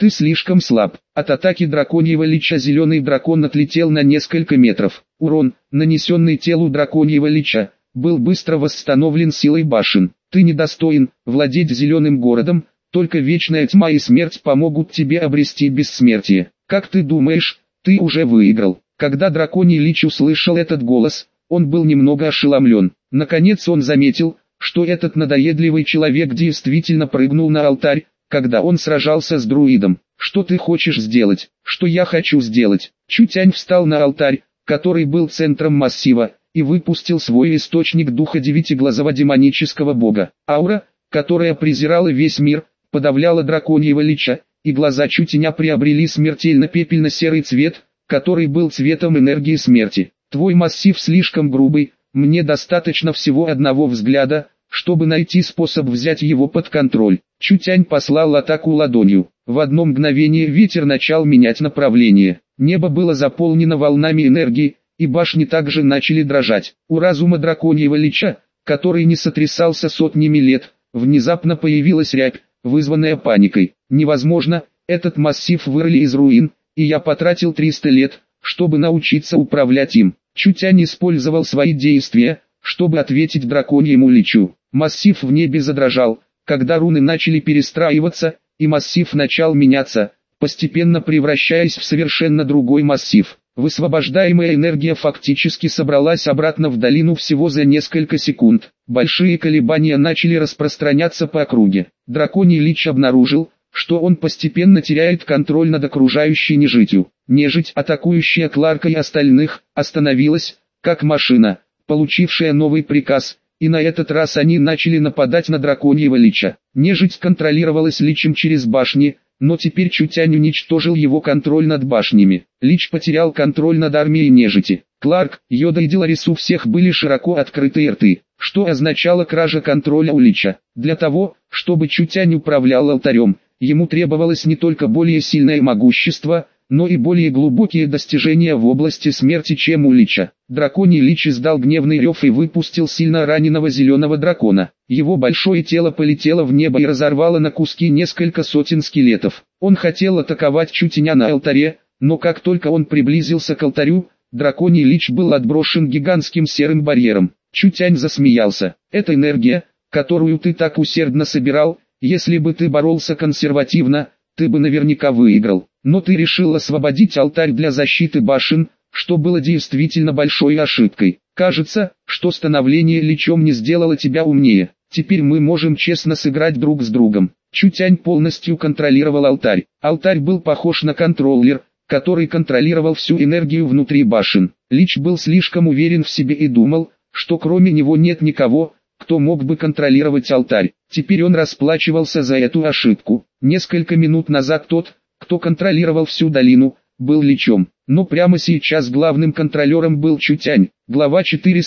Ты слишком слаб. От атаки драконьего лича зеленый дракон отлетел на несколько метров. Урон, нанесенный телу драконьего лича, был быстро восстановлен силой башен. Ты недостоин владеть зеленым городом, только вечная тьма и смерть помогут тебе обрести бессмертие. Как ты думаешь, ты уже выиграл? Когда драконий лич услышал этот голос, он был немного ошеломлен. Наконец он заметил, что этот надоедливый человек действительно прыгнул на алтарь, когда он сражался с друидом. Что ты хочешь сделать? Что я хочу сделать? Чутянь встал на алтарь, который был центром массива, и выпустил свой источник духа девятиглазого демонического бога. Аура, которая презирала весь мир, подавляла драконьего лича, и глаза Чутяня приобрели смертельно пепельно-серый цвет, который был цветом энергии смерти. Твой массив слишком грубый, мне достаточно всего одного взгляда, чтобы найти способ взять его под контроль. Чутянь послал атаку ладонью. В одно мгновение ветер начал менять направление. Небо было заполнено волнами энергии, и башни также начали дрожать. У разума драконьего лича, который не сотрясался сотнями лет, внезапно появилась рябь, вызванная паникой. Невозможно, этот массив вырыли из руин, и я потратил 300 лет, чтобы научиться управлять им. Чутянь использовал свои действия, чтобы ответить драконьему личу. Массив в небе задрожал, когда руны начали перестраиваться, и массив начал меняться, постепенно превращаясь в совершенно другой массив. Высвобождаемая энергия фактически собралась обратно в долину всего за несколько секунд. Большие колебания начали распространяться по округе. Драконий лич обнаружил, что он постепенно теряет контроль над окружающей нежитью. Нежить, атакующая Кларка и остальных, остановилась, как машина, получившая новый приказ, и на этот раз они начали нападать на драконьего лича. Нежить контролировалась личем через башни, но теперь Чутянь уничтожил его контроль над башнями. Лич потерял контроль над армией нежити. Кларк, Йода и Деларис у всех были широко открытые рты, что означало кража контроля у лича. Для того, чтобы Чутянь управлял алтарем, ему требовалось не только более сильное могущество, но и более глубокие достижения в области смерти, чем у лича. Драконий лич издал гневный рев и выпустил сильно раненого зеленого дракона. Его большое тело полетело в небо и разорвало на куски несколько сотен скелетов. Он хотел атаковать Чутяня на алтаре, но как только он приблизился к алтарю, драконий лич был отброшен гигантским серым барьером. Чутянь засмеялся. «Это энергия, которую ты так усердно собирал, если бы ты боролся консервативно, ты бы наверняка выиграл. Но ты решил освободить алтарь для защиты башен, что было действительно большой ошибкой. Кажется, что становление личом не сделало тебя умнее. Теперь мы можем честно сыграть друг с другом». Чутянь полностью контролировал алтарь. Алтарь был похож на контроллер, который контролировал всю энергию внутри башен. Лич был слишком уверен в себе и думал, что кроме него нет никого, кто мог бы контролировать алтарь. Теперь он расплачивался за эту ошибку. Несколько минут назад тот, кто контролировал всю долину, был личом. Но прямо сейчас главным контролером был Чутянь. Глава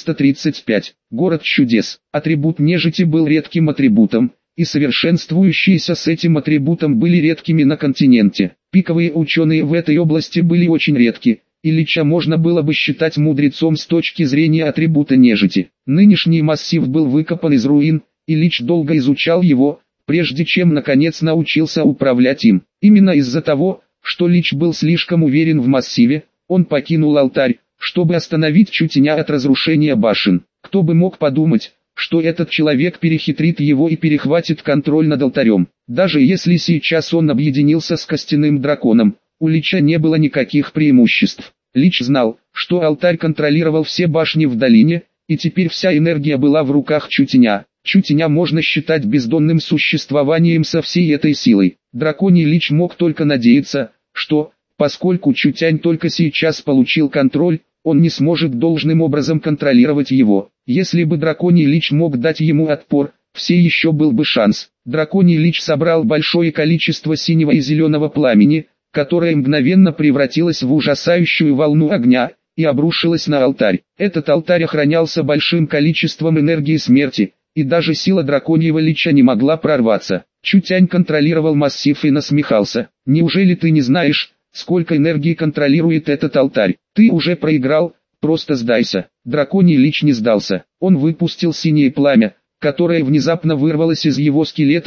435. Город чудес. Атрибут нежити был редким атрибутом, и совершенствующиеся с этим атрибутом были редкими на континенте. Пиковые ученые в этой области были очень редки, и лича можно было бы считать мудрецом с точки зрения атрибута нежити. Нынешний массив был выкопан из руин, и лич долго изучал его, прежде чем наконец научился управлять им. Именно из-за того, что лич был слишком уверен в массиве, он покинул алтарь, чтобы остановить Чутяня от разрушения башен. Кто бы мог подумать, что этот человек перехитрит его и перехватит контроль над алтарем. Даже если сейчас он объединился с костяным драконом, у лича не было никаких преимуществ. Лич знал, что алтарь контролировал все башни в долине, и теперь вся энергия была в руках Чутяня. Чутяня можно считать бездонным существованием со всей этой силой. Драконий лич мог только надеяться, что, поскольку Чутянь только сейчас получил контроль, он не сможет должным образом контролировать его. Если бы драконий лич мог дать ему отпор, все еще был бы шанс. Драконий лич собрал большое количество синего и зеленого пламени, которое мгновенно превратилось в ужасающую волну огня, и обрушилось на алтарь. Этот алтарь охранялся большим количеством энергии смерти, и даже сила драконьего лича не могла прорваться. Чутянь контролировал массив и насмехался. «Неужели ты не знаешь, сколько энергии контролирует этот алтарь? Ты уже проиграл, просто сдайся». Драконий лич не сдался. Он выпустил синее пламя, которое внезапно вырвалось из его скелета,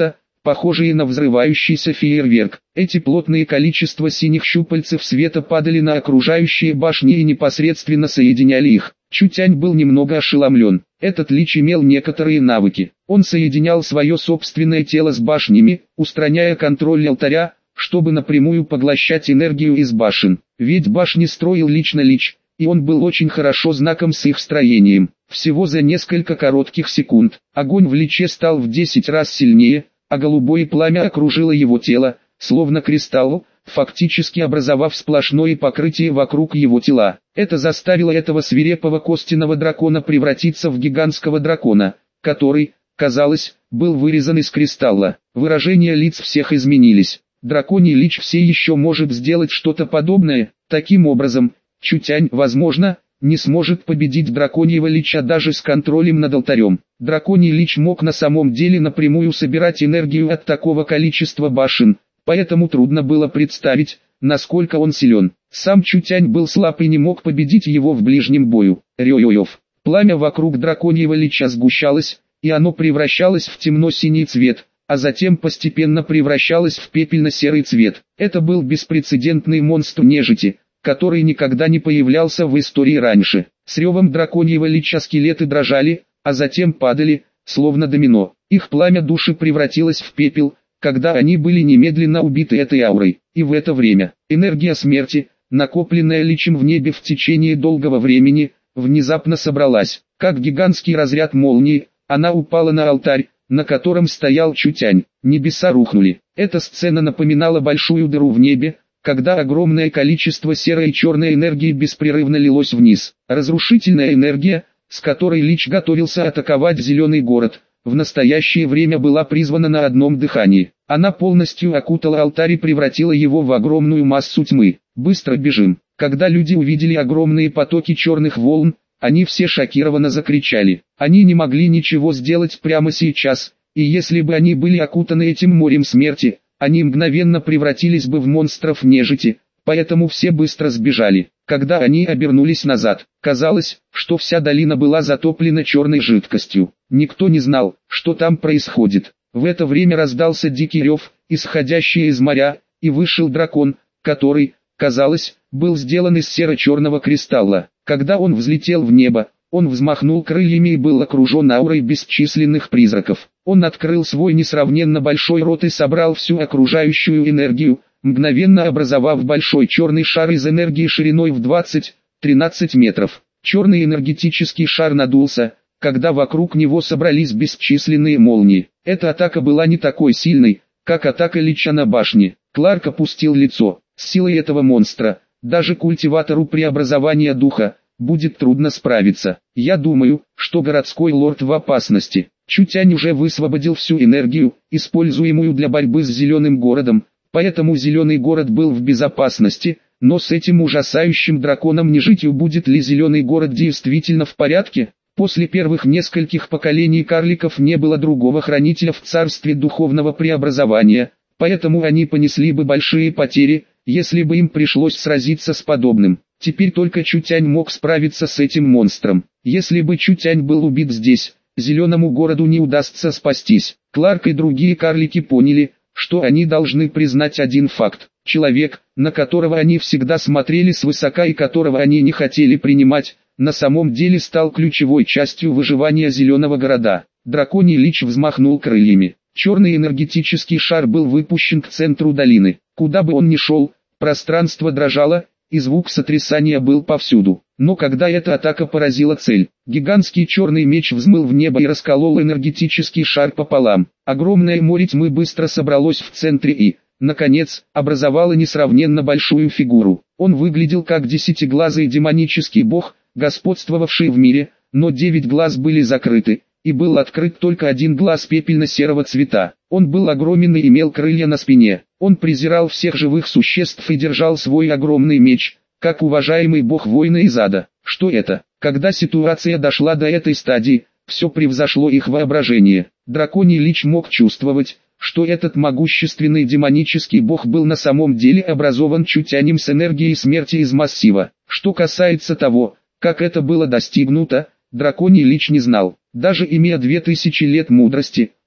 похожие на взрывающийся фейерверк. Эти плотные количества синих щупальцев света падали на окружающие башни и непосредственно соединяли их. Чутянь был немного ошеломлен. Этот лич имел некоторые навыки. Он соединял свое собственное тело с башнями, устраняя контроль алтаря, чтобы напрямую поглощать энергию из башен. Ведь башни строил лично лич, и он был очень хорошо знаком с их строением. Всего за несколько коротких секунд огонь в личе стал в 10 раз сильнее, а голубое пламя окружило его тело, словно кристалл, фактически образовав сплошное покрытие вокруг его тела. Это заставило этого свирепого костяного дракона превратиться в гигантского дракона, который, казалось, был вырезан из кристалла. Выражения лиц всех изменились. Драконий лич все еще может сделать что-то подобное. Таким образом, Чутянь, возможно, не сможет победить драконьего лича даже с контролем над алтарем. Драконий лич мог на самом деле напрямую собирать энергию от такого количества башен, поэтому трудно было представить, насколько он силен. Сам Чутянь был слаб и не мог победить его в ближнем бою. Рё-ёв. Пламя вокруг драконьего лича сгущалось, и оно превращалось в темно-синий цвет, а затем постепенно превращалось в пепельно-серый цвет. Это был беспрецедентный монстр нежити, который никогда не появлялся в истории раньше. С ревом драконьего лича скелеты дрожали, а затем падали, словно домино. Их пламя души превратилось в пепел, когда они были немедленно убиты этой аурой. И в это время, энергия смерти, накопленная личем в небе в течение долгого времени, внезапно собралась. Как гигантский разряд молнии, она упала на алтарь, на котором стоял Чутянь. Небеса рухнули. Эта сцена напоминала большую дыру в небе, когда огромное количество серой и черной энергии беспрерывно лилось вниз. Разрушительная энергия, с которой лич готовился атаковать зеленый город, в настоящее время была призвана на одном дыхании. Она полностью окутала алтарь и превратила его в огромную массу тьмы. Быстро бежим. Когда люди увидели огромные потоки черных волн, они все шокированно закричали. Они не могли ничего сделать прямо сейчас, и если бы они были окутаны этим морем смерти, они мгновенно превратились бы в монстров нежити, поэтому все быстро сбежали. Когда они обернулись назад, казалось, что вся долина была затоплена черной жидкостью. Никто не знал, что там происходит. В это время раздался дикий рев, исходящий из моря, и вышел дракон, который, казалось, был сделан из серо-черного кристалла. Когда он взлетел в небо, он взмахнул крыльями и был окружен аурой бесчисленных призраков. Он открыл свой несравненно большой рот и собрал всю окружающую энергию, мгновенно образовав большой черный шар из энергии шириной в 20-13 метров. Черный энергетический шар надулся, когда вокруг него собрались бесчисленные молнии. Эта атака была не такой сильной, как атака лича на башне. Кларк опустил лицо. С силой этого монстра, даже культиватору преобразования духа, будет трудно справиться. Я думаю, что городской лорд в опасности. Чутянь уже высвободил всю энергию, используемую для борьбы с зеленым городом, поэтому зеленый город был в безопасности, но с этим ужасающим драконом нежитью будет ли зеленый город действительно в порядке? После первых нескольких поколений карликов не было другого хранителя в царстве духовного преобразования, поэтому они понесли бы большие потери, если бы им пришлось сразиться с подобным. Теперь только Чутянь мог справиться с этим монстром. Если бы Чутянь был убит здесь, зеленому городу не удастся спастись. Кларк и другие карлики поняли, что они должны признать один факт. Человек, на которого они всегда смотрели свысока и которого они не хотели принимать, на самом деле стал ключевой частью выживания зеленого города. Драконий лич взмахнул крыльями. Черный энергетический шар был выпущен к центру долины. Куда бы он ни шел, пространство дрожало, и звук сотрясания был повсюду. Но когда эта атака поразила цель, гигантский черный меч взмыл в небо и расколол энергетический шар пополам. Огромное море тьмы быстро собралось в центре и, наконец, образовало несравненно большую фигуру. Он выглядел как десятиглазый демонический бог, господствовавший в мире, но 9 глаз были закрыты, и был открыт только один глаз пепельно-серого цвета. Он был огромен и имел крылья на спине. Он презирал всех живых существ и держал свой огромный меч, как уважаемый бог войны из ада. Что это? Когда ситуация дошла до этой стадии, все превзошло их воображение. Драконий лич мог чувствовать, что этот могущественный демонический бог был на самом деле образован Чутянем с энергией смерти из массива. Что касается того, как это было достигнуто, драконий лич не знал. Даже имея 2000 лет мудрости,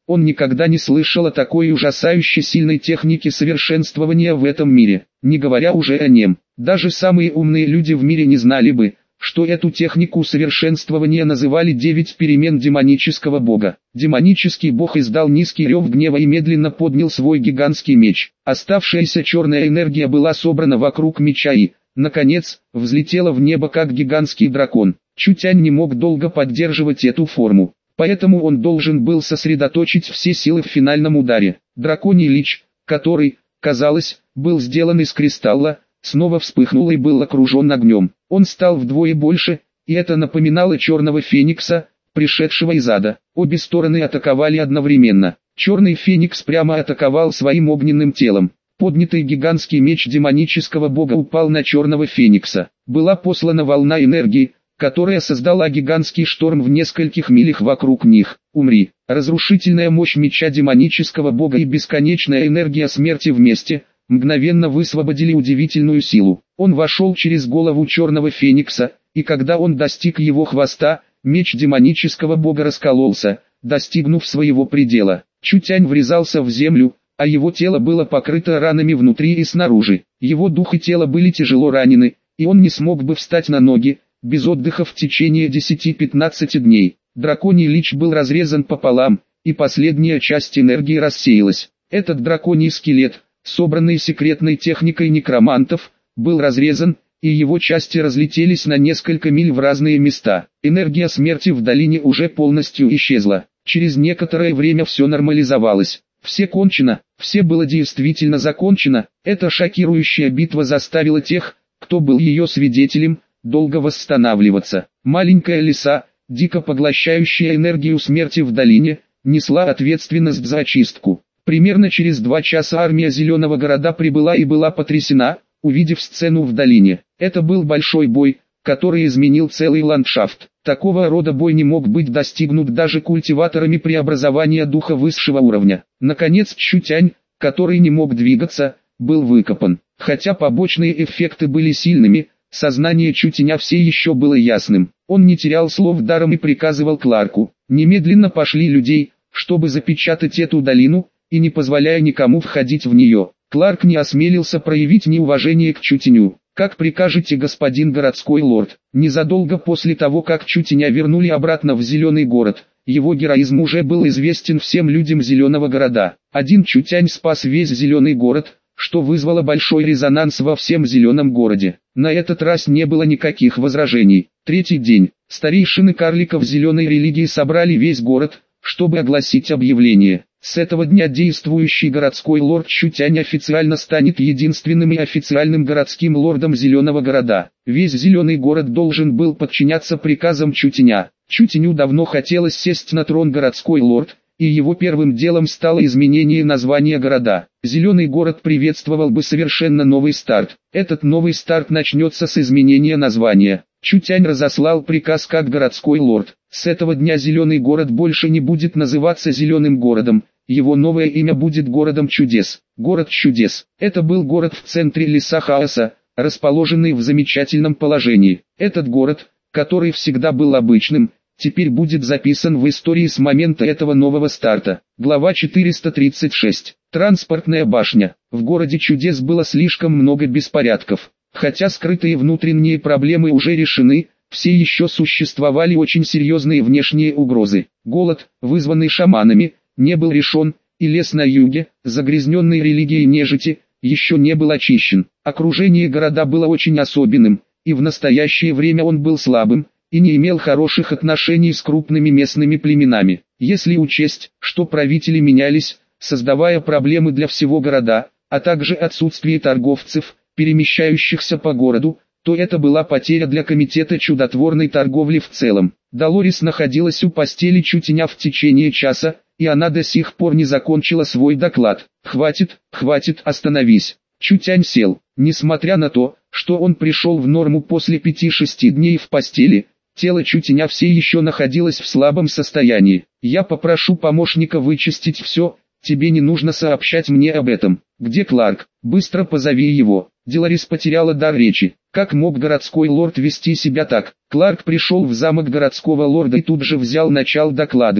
Он никогда не слышал о такой ужасающе сильной технике совершенствования в этом мире, не говоря уже о нем. Даже самые умные люди в мире не знали бы, что эту технику совершенствования называли 9 перемен демонического бога. Демонический бог издал низкий рев гнева и медленно поднял свой гигантский меч. Оставшаяся черная энергия была собрана вокруг меча и, наконец, взлетела в небо как гигантский дракон. Чутянь не мог долго поддерживать эту форму, поэтому он должен был сосредоточить все силы в финальном ударе. Драконий лич, который, казалось, был сделан из кристалла, снова вспыхнул и был окружен огнем. Он стал вдвое больше, и это напоминало черного феникса, пришедшего из ада. Обе стороны атаковали одновременно. Черный феникс прямо атаковал своим огненным телом. Поднятый гигантский меч демонического бога упал на черного феникса. Была послана волна энергии, которая создала гигантский шторм в нескольких милях вокруг них. «Умри!» Разрушительная мощь меча демонического бога и бесконечная энергия смерти вместе мгновенно высвободили удивительную силу. Он вошел через голову черного феникса, и когда он достиг его хвоста, меч демонического бога раскололся, достигнув своего предела. Чутянь врезался в землю, а его тело было покрыто ранами внутри и снаружи. Его дух и тело были тяжело ранены, и он не смог бы встать на ноги, без отдыха в течение 10-15 дней. Драконий лич был разрезан пополам, и последняя часть энергии рассеялась. Этот драконий скелет, собранный секретной техникой некромантов, был разрезан, и его части разлетелись на несколько миль в разные места. Энергия смерти в долине уже полностью исчезла. Через некоторое время все нормализовалось. Все кончено, все было действительно закончено. Эта шокирующая битва заставила тех, кто был ее свидетелем, долго восстанавливаться. Маленькая лиса, дико поглощающая энергию смерти в долине, несла ответственность за очистку. Примерно через 2 часа армия Зеленого города прибыла и была потрясена, увидев сцену в долине. Это был большой бой, который изменил целый ландшафт. Такого рода бой не мог быть достигнут даже культиваторами преобразования духа высшего уровня. Наконец Чутянь, который не мог двигаться, был выкопан. Хотя побочные эффекты были сильными, сознание Чутяня все еще было ясным. Он не терял слов даром и приказывал Кларку: «Немедленно пошли людей, чтобы запечатать эту долину, и не позволяя никому входить в нее». Кларк не осмелился проявить неуважение к Чутяню. «Как прикажете, господин городской лорд». Незадолго после того, как Чутяня вернули обратно в Зеленый город, его героизм уже был известен всем людям Зеленого города. Один Чутянь спас весь Зеленый город, что вызвало большой резонанс во всем Зеленом городе. На этот раз не было никаких возражений. Третий день. Старейшины карликов Зеленой религии собрали весь город, чтобы огласить объявление. С этого дня действующий городской лорд Чутянь официально станет единственным и официальным городским лордом Зеленого города. Весь Зеленый город должен был подчиняться приказам Чутяня. Чутяню давно хотелось сесть на трон городской лорд, и его первым делом стало изменение названия города. Зеленый город приветствовал бы совершенно новый старт. Этот новый старт начнется с изменения названия. Чутянь разослал приказ как городской лорд. С этого дня Зеленый город больше не будет называться Зеленым городом, его новое имя будет городом чудес. Город чудес. Это был город в центре леса хаоса, расположенный в замечательном положении. Этот город, который всегда был обычным, теперь будет записан в истории с момента этого нового старта. Глава 436. Транспортная башня. В городе чудес было слишком много беспорядков. Хотя скрытые внутренние проблемы уже решены, все еще существовали очень серьезные внешние угрозы. Голод, вызванный шаманами, не был решен, и лес на юге, загрязненный религией нежити, еще не был очищен. Окружение города было очень особенным, и в настоящее время он был слабым, и не имел хороших отношений с крупными местными племенами. Если учесть, что правители менялись, создавая проблемы для всего города, а также отсутствие торговцев, перемещающихся по городу, то это была потеря для комитета чудотворной торговли в целом. Долорис находилась у постели Чутяня в течение часа, и она до сих пор не закончила свой доклад. «Хватит, хватит, остановись». Чутянь сел. Несмотря на то, что он пришел в норму после 5-6 дней в постели, тело Чутяня все еще находилось в слабом состоянии. «Я попрошу помощника вычистить все, тебе не нужно сообщать мне об этом. Где Кларк? Быстро позови его». Долорис потеряла дар речи. Как мог городской лорд вести себя так? Кларк пришел в замок городского лорда и тут же начал докладывать.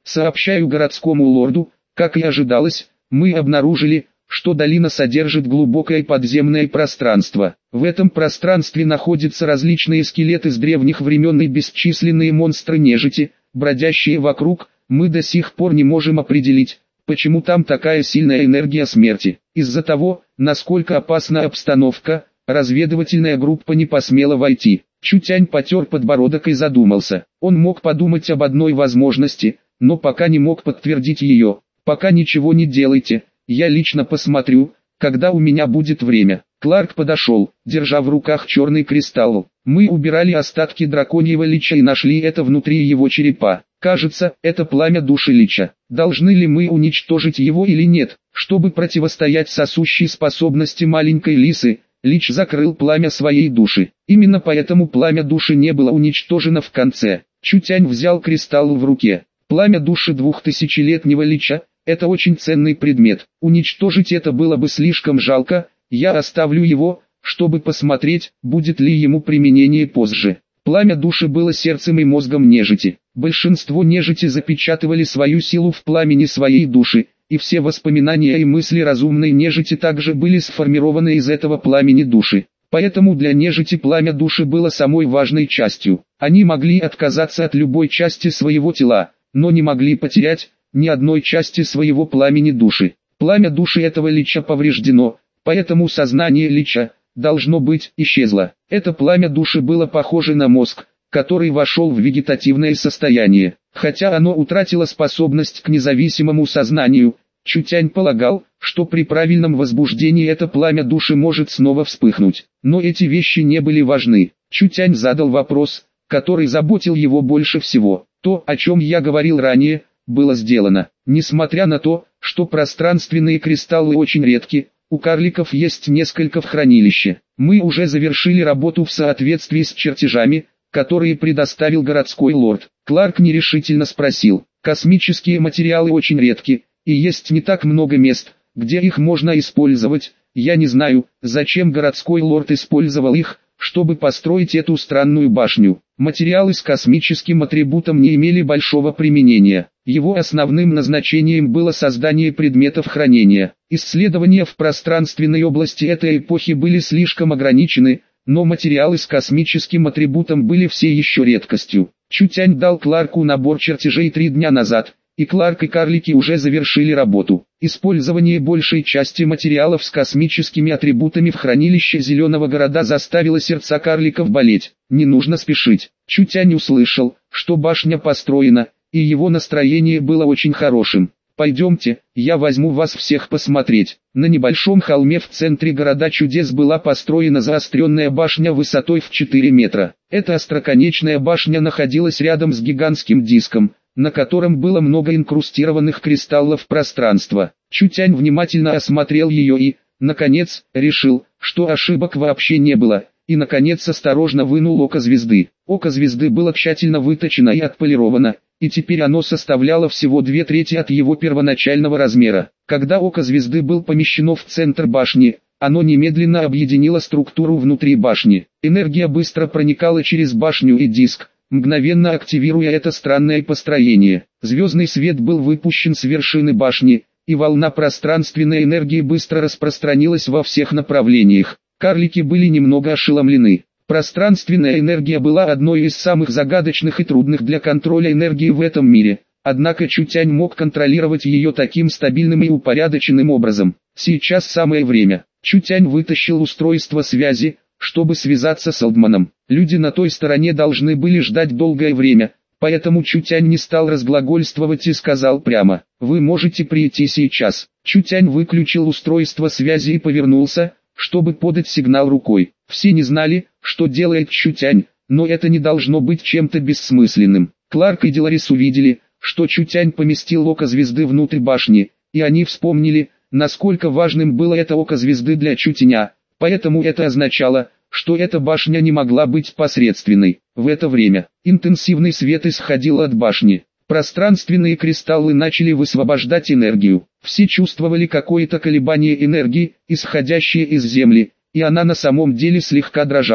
Сообщаю городскому лорду, как и ожидалось, мы обнаружили, что долина содержит глубокое подземное пространство. В этом пространстве находятся различные скелеты с древних времен и бесчисленные монстры нежити, бродящие вокруг. Мы до сих пор не можем определить, почему там такая сильная энергия смерти. Из-за того, насколько опасна обстановка, разведывательная группа не посмела войти. Чутянь потер подбородок и задумался. Он мог подумать об одной возможности, но пока не мог подтвердить ее. Пока ничего не делайте, я лично посмотрю, когда у меня будет время. Кларк подошел, держа в руках черный кристалл. Мы убирали остатки драконьего лича и нашли это внутри его черепа. Кажется, это пламя души лича. Должны ли мы уничтожить его или нет, чтобы противостоять сосущей способности маленькой лисы? Лич закрыл пламя своей души. Именно поэтому пламя души не было уничтожено в конце. Чутянь взял кристалл в руке. Пламя души 2000-летнего лича – это очень ценный предмет. Уничтожить это было бы слишком жалко. Я оставлю его, чтобы посмотреть, будет ли ему применение позже. Пламя души было сердцем и мозгом нежити. Большинство нежити запечатывали свою силу в пламени своей души, и все воспоминания и мысли разумной нежити также были сформированы из этого пламени души. Поэтому для нежити пламя души было самой важной частью. Они могли отказаться от любой части своего тела, но не могли потерять ни одной части своего пламени души. Пламя души этого лича повреждено, поэтому сознание лича, должно быть, исчезло. Это пламя души было похоже на мозг, который вошел в вегетативное состояние. Хотя оно утратило способность к независимому сознанию, Чутянь полагал, что при правильном возбуждении это пламя души может снова вспыхнуть. Но эти вещи не были важны. Чутянь задал вопрос, который заботил его больше всего. То, о чем я говорил ранее, было сделано. Несмотря на то, что пространственные кристаллы очень редки, у карликов есть несколько в хранилище. Мы уже завершили работу в соответствии с чертежами, которые предоставил городской лорд. Кларк нерешительно спросил. Космические материалы очень редки, и есть не так много мест, где их можно использовать. Я не знаю, зачем городской лорд использовал их, чтобы построить эту странную башню. Материалы с космическим атрибутом не имели большого применения. Его основным назначением было создание предметов хранения. Исследования в пространственной области этой эпохи были слишком ограничены, но материалы с космическим атрибутом были все еще редкостью. Чутянь дал Кларку набор чертежей 3 дня назад, и Кларк и карлики уже завершили работу. Использование большей части материалов с космическими атрибутами в хранилище Зеленого города заставило сердца карликов болеть. Не нужно спешить. Чутянь услышал, что башня построена, и его настроение было очень хорошим. Пойдемте, я возьму вас всех посмотреть. На небольшом холме в центре города чудес была построена заостренная башня высотой в 4 метра. Эта остроконечная башня находилась рядом с гигантским диском, на котором было много инкрустированных кристаллов пространства. Чутянь внимательно осмотрел ее и, наконец, решил, что ошибок вообще не было, и наконец осторожно вынул око звезды. Око звезды было тщательно выточено и отполировано, и теперь оно составляло всего 2/3 от его первоначального размера. Когда око звезды было помещено в центр башни, оно немедленно объединило структуру внутри башни. Энергия быстро проникала через башню и диск, мгновенно активируя это странное построение. Звездный свет был выпущен с вершины башни, и волна пространственной энергии быстро распространилась во всех направлениях. Карлики были немного ошеломлены. Пространственная энергия была одной из самых загадочных и трудных для контроля энергии в этом мире, однако Чутянь мог контролировать ее таким стабильным и упорядоченным образом. Сейчас самое время. Чутянь вытащил устройство связи, чтобы связаться с Олдманом. Люди на той стороне должны были ждать долгое время, поэтому Чутянь не стал разглагольствовать и сказал прямо: «Вы можете прийти сейчас». Чутянь выключил устройство связи и повернулся, чтобы подать сигнал рукой. Все не знали, что делает Чутянь, но это не должно быть чем-то бессмысленным. Кларк и Деларис увидели, что Чутянь поместил око звезды внутрь башни, и они вспомнили, насколько важным было это око звезды для Чутяня, поэтому это означало, что эта башня не могла быть посредственной. В это время интенсивный свет исходил от башни. Пространственные кристаллы начали высвобождать энергию. Все чувствовали какое-то колебание энергии, исходящее из Земли, и она на самом деле слегка дрожала.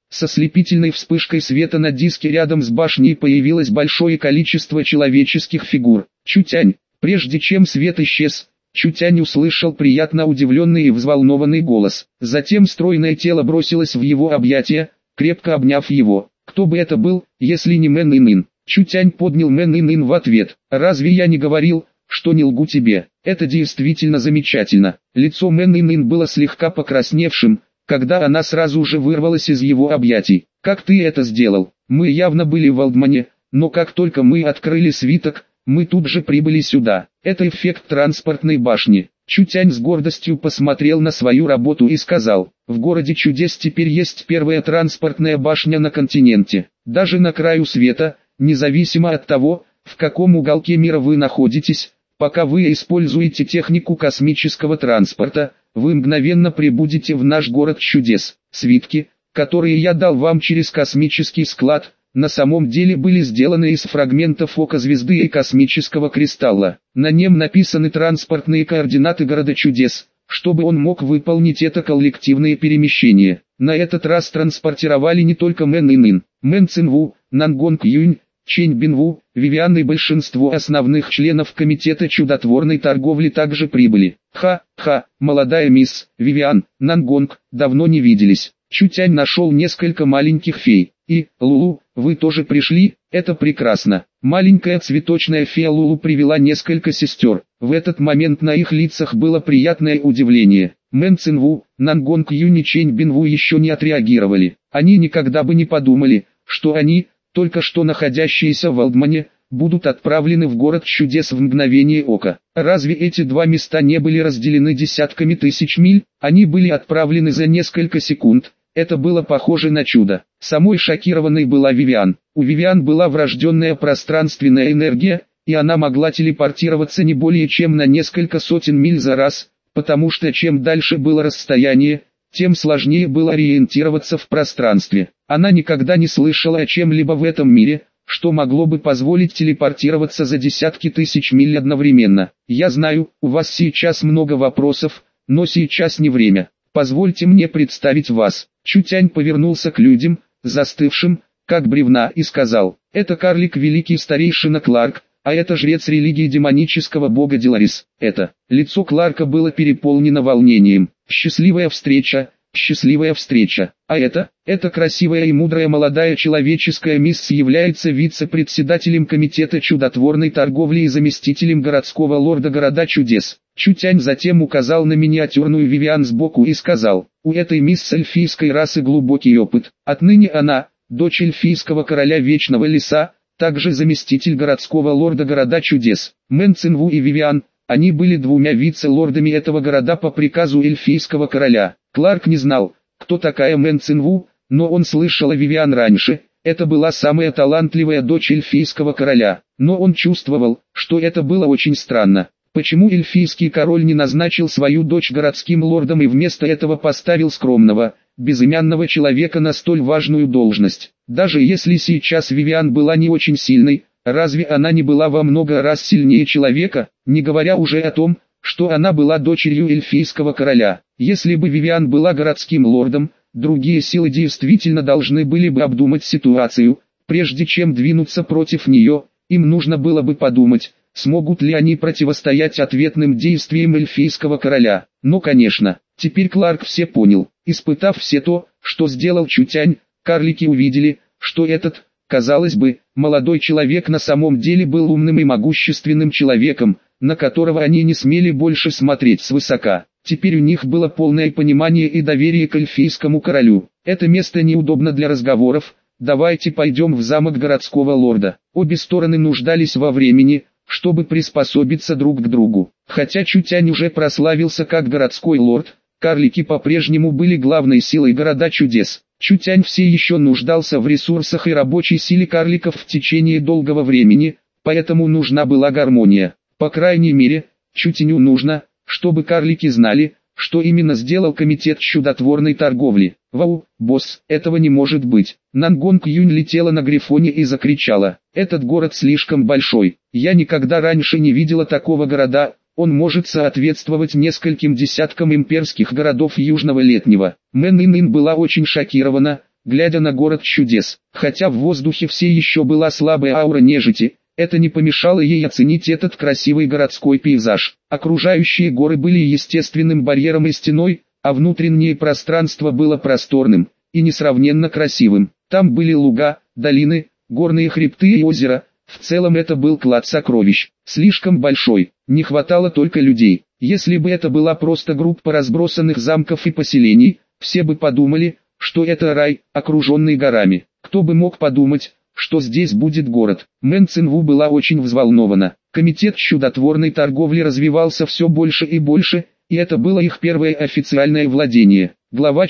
Со слепительной вспышкой света на диске рядом с башней появилось большое количество человеческих фигур. Чутянь. Прежде чем свет исчез, Чутянь услышал приятно удивленный и взволнованный голос. Затем стройное тело бросилось в его объятия, крепко обняв его. Кто бы это был, если не Мэн Инын? Чутянь поднял Мэн Инын в ответ. «Разве я не говорил, что не лгу тебе? Это действительно замечательно». Лицо Мэн Инын было слегка покрасневшим, когда она сразу же вырвалась из его объятий. «Как ты это сделал? Мы явно были в Валдмане, но как только мы открыли свиток, мы тут же прибыли сюда. Это эффект транспортной башни». Чутянь с гордостью посмотрел на свою работу и сказал: «В городе чудес теперь есть первая транспортная башня на континенте. Даже на краю света, независимо от того, в каком уголке мира вы находитесь, пока вы используете технику космического транспорта, вы мгновенно прибудете в наш город чудес. Свитки, которые я дал вам через космический склад, на самом деле были сделаны из фрагментов ока звезды и космического кристалла. На нем написаны транспортные координаты города чудес, чтобы он мог выполнить это коллективное перемещение. На этот раз транспортировали не только Мэн Инын, Мэн Цинву, Нангонг Юнь, Чэнь Бинву, Вивиан и большинство основных членов комитета чудотворной торговли также прибыли. Ха-ха, молодая мисс Вивиан, Нангонг, давно не виделись. Чутянь нашел несколько маленьких фей. И, Лулу, вы тоже пришли, это прекрасно. Маленькая цветочная фея Лулу привела несколько сестер. В этот момент на их лицах было приятное удивление. Мэн Цинву, Нангонг Юнь и Чэнь Бинву еще не отреагировали. Они никогда бы не подумали, что они, только что находящиеся в Валдмане, будут отправлены в город чудес в мгновение ока. Разве эти два места не были разделены десятками тысяч миль? Они были отправлены за несколько секунд. Это было похоже на чудо. Самой шокированной была Вивиан. У Вивиан была врожденная пространственная энергия, и она могла телепортироваться не более чем на несколько сотен миль за раз, потому что чем дальше было расстояние, тем сложнее было ориентироваться в пространстве. Она никогда не слышала о чем-либо в этом мире, что могло бы позволить телепортироваться за десятки тысяч миль одновременно. «Я знаю, у вас сейчас много вопросов, но сейчас не время. Позвольте мне представить вас». Чутянь повернулся к людям, застывшим, как бревна, и сказал: «Это карлик великий старейшина Кларк, а это жрец религии демонического бога Диларис». Это лицо Кларка было переполнено волнением. «Счастливая встреча, счастливая встреча. А это красивая и мудрая молодая человеческая мисс является вице-председателем комитета чудотворной торговли и заместителем городского лорда города чудес». Чутянь затем указал на миниатюрную Вивиан сбоку и сказал: «У этой мисс эльфийской расы глубокий опыт. Отныне она, дочь эльфийского короля Вечного Леса, также заместитель городского лорда города чудес». Мэн Цинву и Вивиан, они были двумя вице-лордами этого города по приказу эльфийского короля. Кларк не знал, кто такая Мэн Цинву, но он слышал о Вивиан раньше. Это была самая талантливая дочь эльфийского короля. Но он чувствовал, что это было очень странно. Почему эльфийский король не назначил свою дочь городским лордом и вместо этого поставил скромного, безымянного человека на столь важную должность? Даже если сейчас Вивиан была не очень сильной, разве она не была во много раз сильнее человека, не говоря уже о том, что она была дочерью эльфийского короля? Если бы Вивиан была городским лордом, другие силы действительно должны были бы обдумать ситуацию, прежде чем двинуться против нее. Им нужно было бы подумать, смогут ли они противостоять ответным действиям эльфийского короля. Но конечно, теперь Кларк все понял. Испытав все то, что сделал Чутянь, карлики увидели, что этот, казалось бы, молодой человек на самом деле был умным и могущественным человеком, на которого они не смели больше смотреть свысока. Теперь у них было полное понимание и доверие к эльфийскому королю. Это место неудобно для разговоров, давайте пойдем в замок городского лорда. Обе стороны нуждались во времени, чтобы приспособиться друг к другу. Хотя Чутянь уже прославился как городской лорд, карлики по-прежнему были главной силой города чудес. Чутянь все еще нуждался в ресурсах и рабочей силе карликов в течение долгого времени, поэтому нужна была гармония. По крайней мере, Чутяню нужно, чтобы карлики знали, что именно сделал комитет чудотворной торговли. «Вау, босс, этого не может быть!» Нангонг Юнь летела на грифоне и закричала: «Этот город слишком большой, я никогда раньше не видела такого города, он может соответствовать нескольким десяткам имперских городов Южного Летнего». Мэн Инын была очень шокирована, глядя на город чудес. Хотя в воздухе все еще была слабая аура нежити, это не помешало ей оценить этот красивый городской пейзаж. Окружающие горы были естественным барьером и стеной, а внутреннее пространство было просторным и несравненно красивым. Там были луга, долины, горные хребты и озера. В целом это был клад сокровищ. Слишком большой, не хватало только людей. Если бы это была просто группа разбросанных замков и поселений, все бы подумали, что это рай, окруженный горами. Кто бы мог подумать, что здесь будет город. Мэн Цинву была очень взволнована. Комитет чудотворной торговли развивался все больше и больше, и это было их первое официальное владение. Глава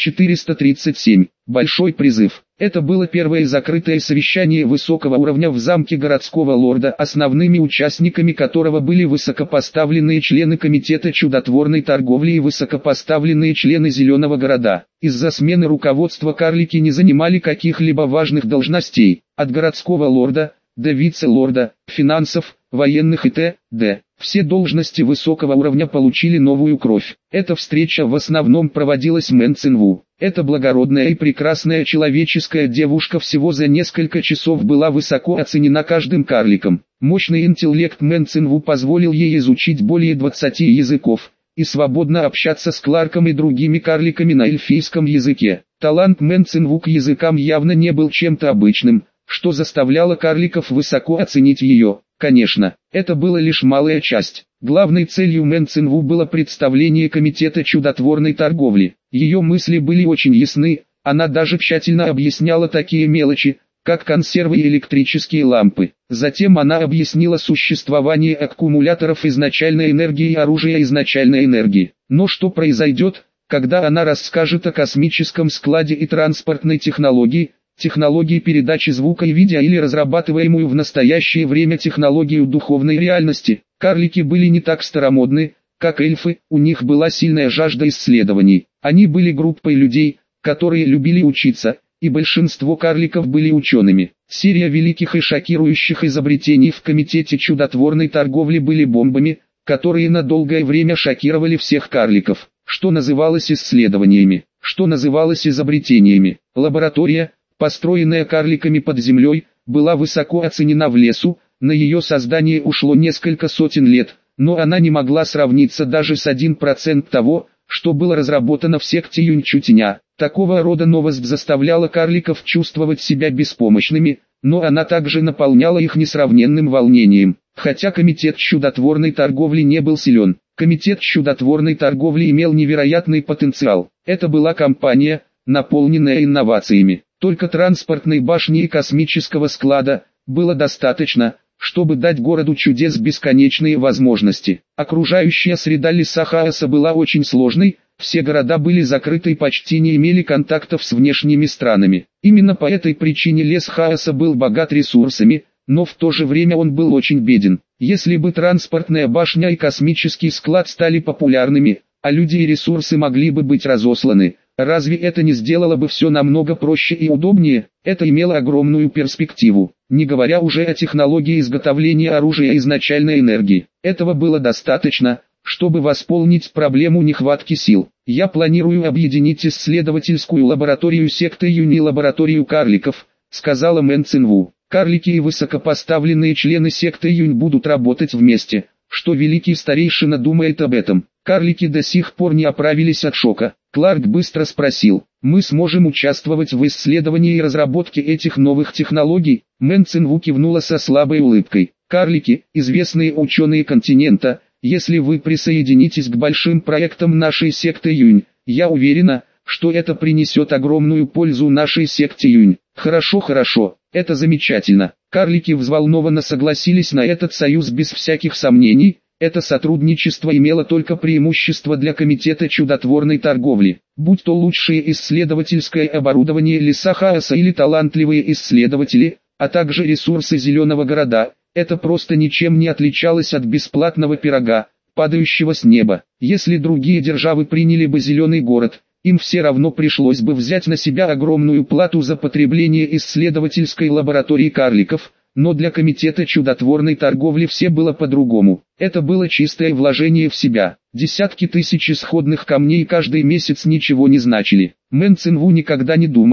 437. Большой призыв. Это было первое закрытое совещание высокого уровня в замке городского лорда, основными участниками которого были высокопоставленные члены комитета чудотворной торговли и высокопоставленные члены Зеленого города. Из-за смены руководства карлики не занимали каких-либо важных должностей, от городского лорда до вице-лорда, финансов, военных и т.д. Все должности высокого уровня получили новую кровь. Эта встреча в основном проводилась Мэн Цинву. Эта благородная и прекрасная человеческая девушка всего за несколько часов была высоко оценена каждым карликом. Мощный интеллект Мэн Цинву позволил ей изучить более 20 языков и свободно общаться с Кларком и другими карликами на эльфийском языке. Талант Мэн Цинву к языкам явно не был чем-то обычным, что заставляло карликов высоко оценить ее. Конечно, это была лишь малая часть. Главной целью Мэн Цинву было представление комитета чудотворной торговли. Ее мысли были очень ясны, она даже тщательно объясняла такие мелочи, как консервы и электрические лампы. Затем она объяснила существование аккумуляторов изначальной энергии и оружия изначальной энергии. Но что произойдет, когда она расскажет о космическом складе и транспортной технологии, технологии передачи звука и видео или разрабатываемую в настоящее время технологию духовной реальности? Карлики были не так старомодны, как эльфы, у них была сильная жажда исследований. Они были группой людей, которые любили учиться, и большинство карликов были учеными. Серия великих и шокирующих изобретений в комитете чудотворной торговли были бомбами, которые на долгое время шокировали всех карликов. Что называлось исследованиями, что называлось изобретениями. Лаборатория, построенная карликами под землей, была высоко оценена в лесу, на ее создание ушло несколько сотен лет, но она не могла сравниться даже с 1% того, что было разработано в секте Юньчутиня. Такого рода новость заставляла карликов чувствовать себя беспомощными, но она также наполняла их несравненным волнением. Хотя комитет чудотворной торговли не был силен, комитет чудотворной торговли имел невероятный потенциал. Это была компания, наполненная инновациями. Только транспортной башни и космического склада было достаточно, чтобы дать городу чудес бесконечные возможности. Окружающая среда леса Хаоса была очень сложной, все города были закрыты и почти не имели контактов с внешними странами. Именно по этой причине лес Хаоса был богат ресурсами, но в то же время он был очень беден. Если бы транспортная башня и космический склад стали популярными, а люди и ресурсы могли бы быть разосланы, разве это не сделало бы все намного проще и удобнее? Это имело огромную перспективу, не говоря уже о технологии изготовления оружия изначальной энергии. Этого было достаточно, чтобы восполнить проблему нехватки сил. Я планирую объединить исследовательскую лабораторию секты Юни и лабораторию карликов, сказала Мэн Цинву. Карлики и высокопоставленные члены секты Юнь будут работать вместе. Что великий старейшина думает об этом? Карлики до сих пор не оправились от шока. Кларк быстро спросил: «Мы сможем участвовать в исследовании и разработке этих новых технологий?» Мэн Цинву кивнула со слабой улыбкой. «Карлики, известные ученые континента, если вы присоединитесь к большим проектам нашей секты Юнь, я уверена, что это принесет огромную пользу нашей секте Юнь». Хорошо, это замечательно. Карлики взволнованно согласились на этот союз без всяких сомнений. Это сотрудничество имело только преимущество для комитета чудотворной торговли. Будь то лучшее исследовательское оборудование леса Хаоса или талантливые исследователи, а также ресурсы Зеленого города, это просто ничем не отличалось от бесплатного пирога, падающего с неба. Если другие державы приняли бы Зеленый город, им все равно пришлось бы взять на себя огромную плату за потребление исследовательской лаборатории карликов, но для комитета чудотворной торговли все было по-другому. Это было чистое вложение в себя. Десятки тысяч исходных камней каждый месяц ничего не значили. Мэн Цинву никогда не думала,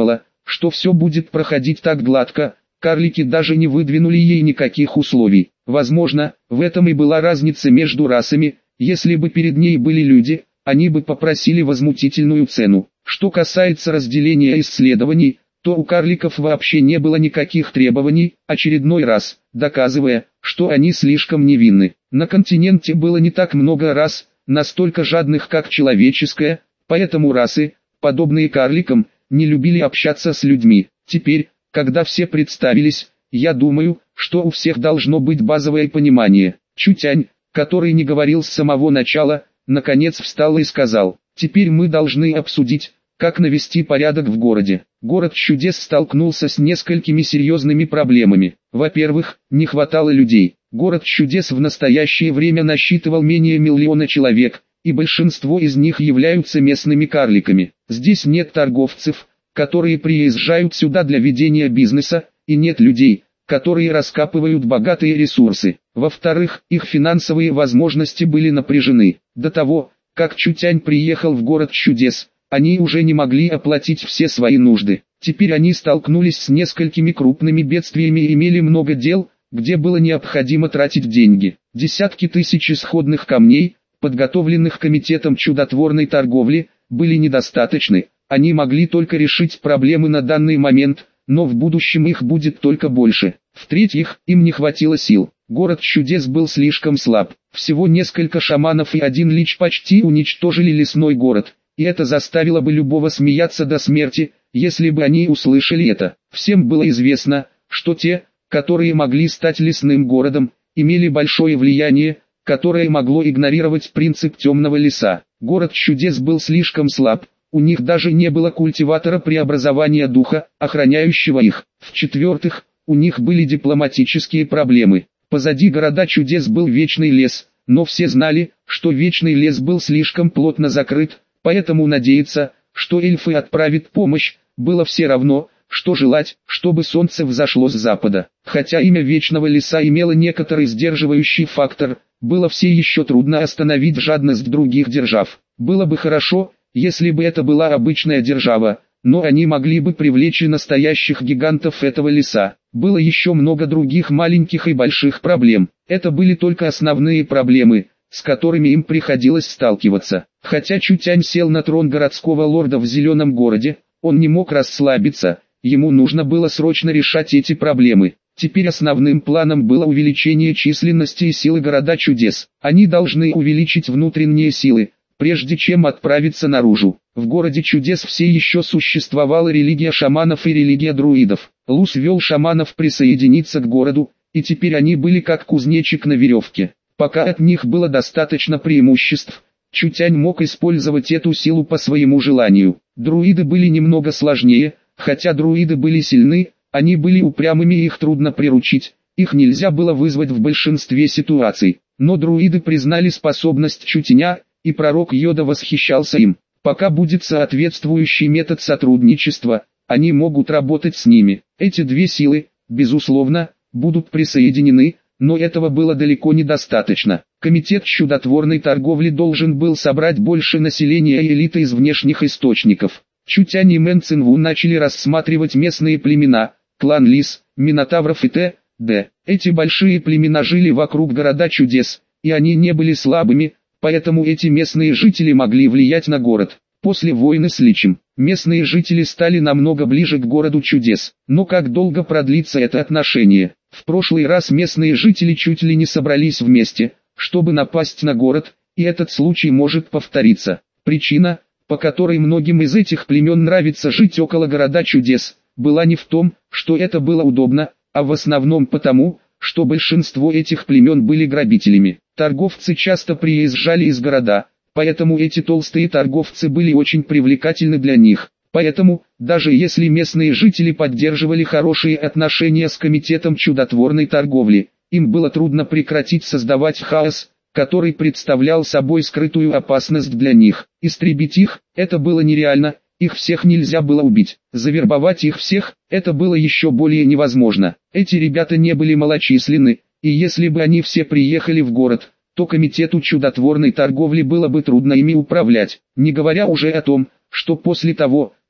что все будет проходить так гладко, карлики даже не выдвинули ей никаких условий. Возможно, в этом и была разница между расами. Если бы перед ней были люди, они бы попросили возмутительную цену. Что касается разделения исследований, то у карликов вообще не было никаких требований, очередной раз доказывая, что они слишком невинны. На континенте было не так много рас, настолько жадных как человеческая, поэтому расы, подобные карликам, не любили общаться с людьми. Теперь, когда все представились, я думаю, что у всех должно быть базовое понимание. Чутянь, который не говорил с самого начала, наконец встал и сказал: «Теперь мы должны обсудить, как навести порядок в городе». Город чудес столкнулся с несколькими серьезными проблемами. Во-первых, не хватало людей. Город чудес в настоящее время насчитывал менее миллиона человек, и большинство из них являются местными карликами. Здесь нет торговцев, которые приезжают сюда для ведения бизнеса, и нет людей, которые раскапывают богатые ресурсы. Во-вторых, их финансовые возможности были напряжены. До того, как Чутянь приехал в город чудес, они уже не могли оплатить все свои нужды. Теперь они столкнулись с несколькими крупными бедствиями и имели много дел, где было необходимо тратить деньги. Десятки тысяч исходных камней, подготовленных комитетом чудотворной торговли, были недостаточны. Они могли только решить проблемы на данный момент, но в будущем их будет только больше. В-третьих, им не хватило сил. Город чудес был слишком слаб. Всего несколько шаманов и один лич почти уничтожили лесной город, и это заставило бы любого смеяться до смерти, если бы они услышали это. Всем было известно, что те, которые могли стать лесным городом, имели большое влияние, которое могло игнорировать принцип темного леса. Город чудес был слишком слаб, у них даже не было культиватора преобразования духа, охраняющего их. В-четвертых, у них были дипломатические проблемы. Позади города чудес был вечный лес, но все знали, что вечный лес был слишком плотно закрыт, поэтому надеяться, что эльфы отправят помощь, было все равно, что желать, чтобы солнце взошло с запада. Хотя имя вечного леса имело некоторый сдерживающий фактор, было все еще трудно остановить жадность других держав. Было бы хорошо, если бы это была обычная держава, но они могли бы привлечь и настоящих гигантов этого леса. Было еще много других маленьких и больших проблем. Это были только основные проблемы, с которыми им приходилось сталкиваться. Хотя Чутянь сел на трон городского лорда в Зеленом городе, он не мог расслабиться, ему нужно было срочно решать эти проблемы. Теперь основным планом было увеличение численности и силы города чудес. Они должны увеличить внутренние силы, прежде чем отправиться наружу. В городе чудес все еще существовала религия шаманов и религия друидов. Лус вел шаманов присоединиться к городу, и теперь они были как кузнечик на веревке. Пока от них было достаточно преимуществ, Чутянь мог использовать эту силу по своему желанию. Друиды были немного сложнее, хотя друиды были сильны, они были упрямыми и их трудно приручить, их нельзя было вызвать в большинстве ситуаций. Но друиды признали способность Чутяня, и пророк Йода восхищался им. Пока будет соответствующий метод сотрудничества, они могут работать с ними. Эти две силы, безусловно, будут присоединены, но этого было далеко недостаточно. Комитет чудотворной торговли должен был собрать больше населения и элиты из внешних источников. Чутянь и Мэн Цинву начали рассматривать местные племена, клан Лис, Минотавров и т.д. Эти большие племена жили вокруг города чудес, и они не были слабыми, поэтому эти местные жители могли влиять на город. После войны с Личем, местные жители стали намного ближе к городу чудес. Но как долго продлится это отношение? В прошлый раз местные жители чуть ли не собрались вместе, чтобы напасть на город, и этот случай может повториться. Причина, по которой многим из этих племен нравится жить около города чудес, была не в том, что это было удобно, а в основном потому, что большинство этих племен были грабителями. Торговцы часто приезжали из города, поэтому эти толстые торговцы были очень привлекательны для них. Поэтому, даже если местные жители поддерживали хорошие отношения с комитетом чудотворной торговли, им было трудно прекратить создавать хаос, который представлял собой скрытую опасность для них. Истребить их – это было нереально, их всех нельзя было убить. Завербовать их всех – это было еще более невозможно. Эти ребята не были малочисленны, и если бы они все приехали в город, то комитету чудотворной торговли было бы трудно ими управлять, не говоря уже о том, что после того,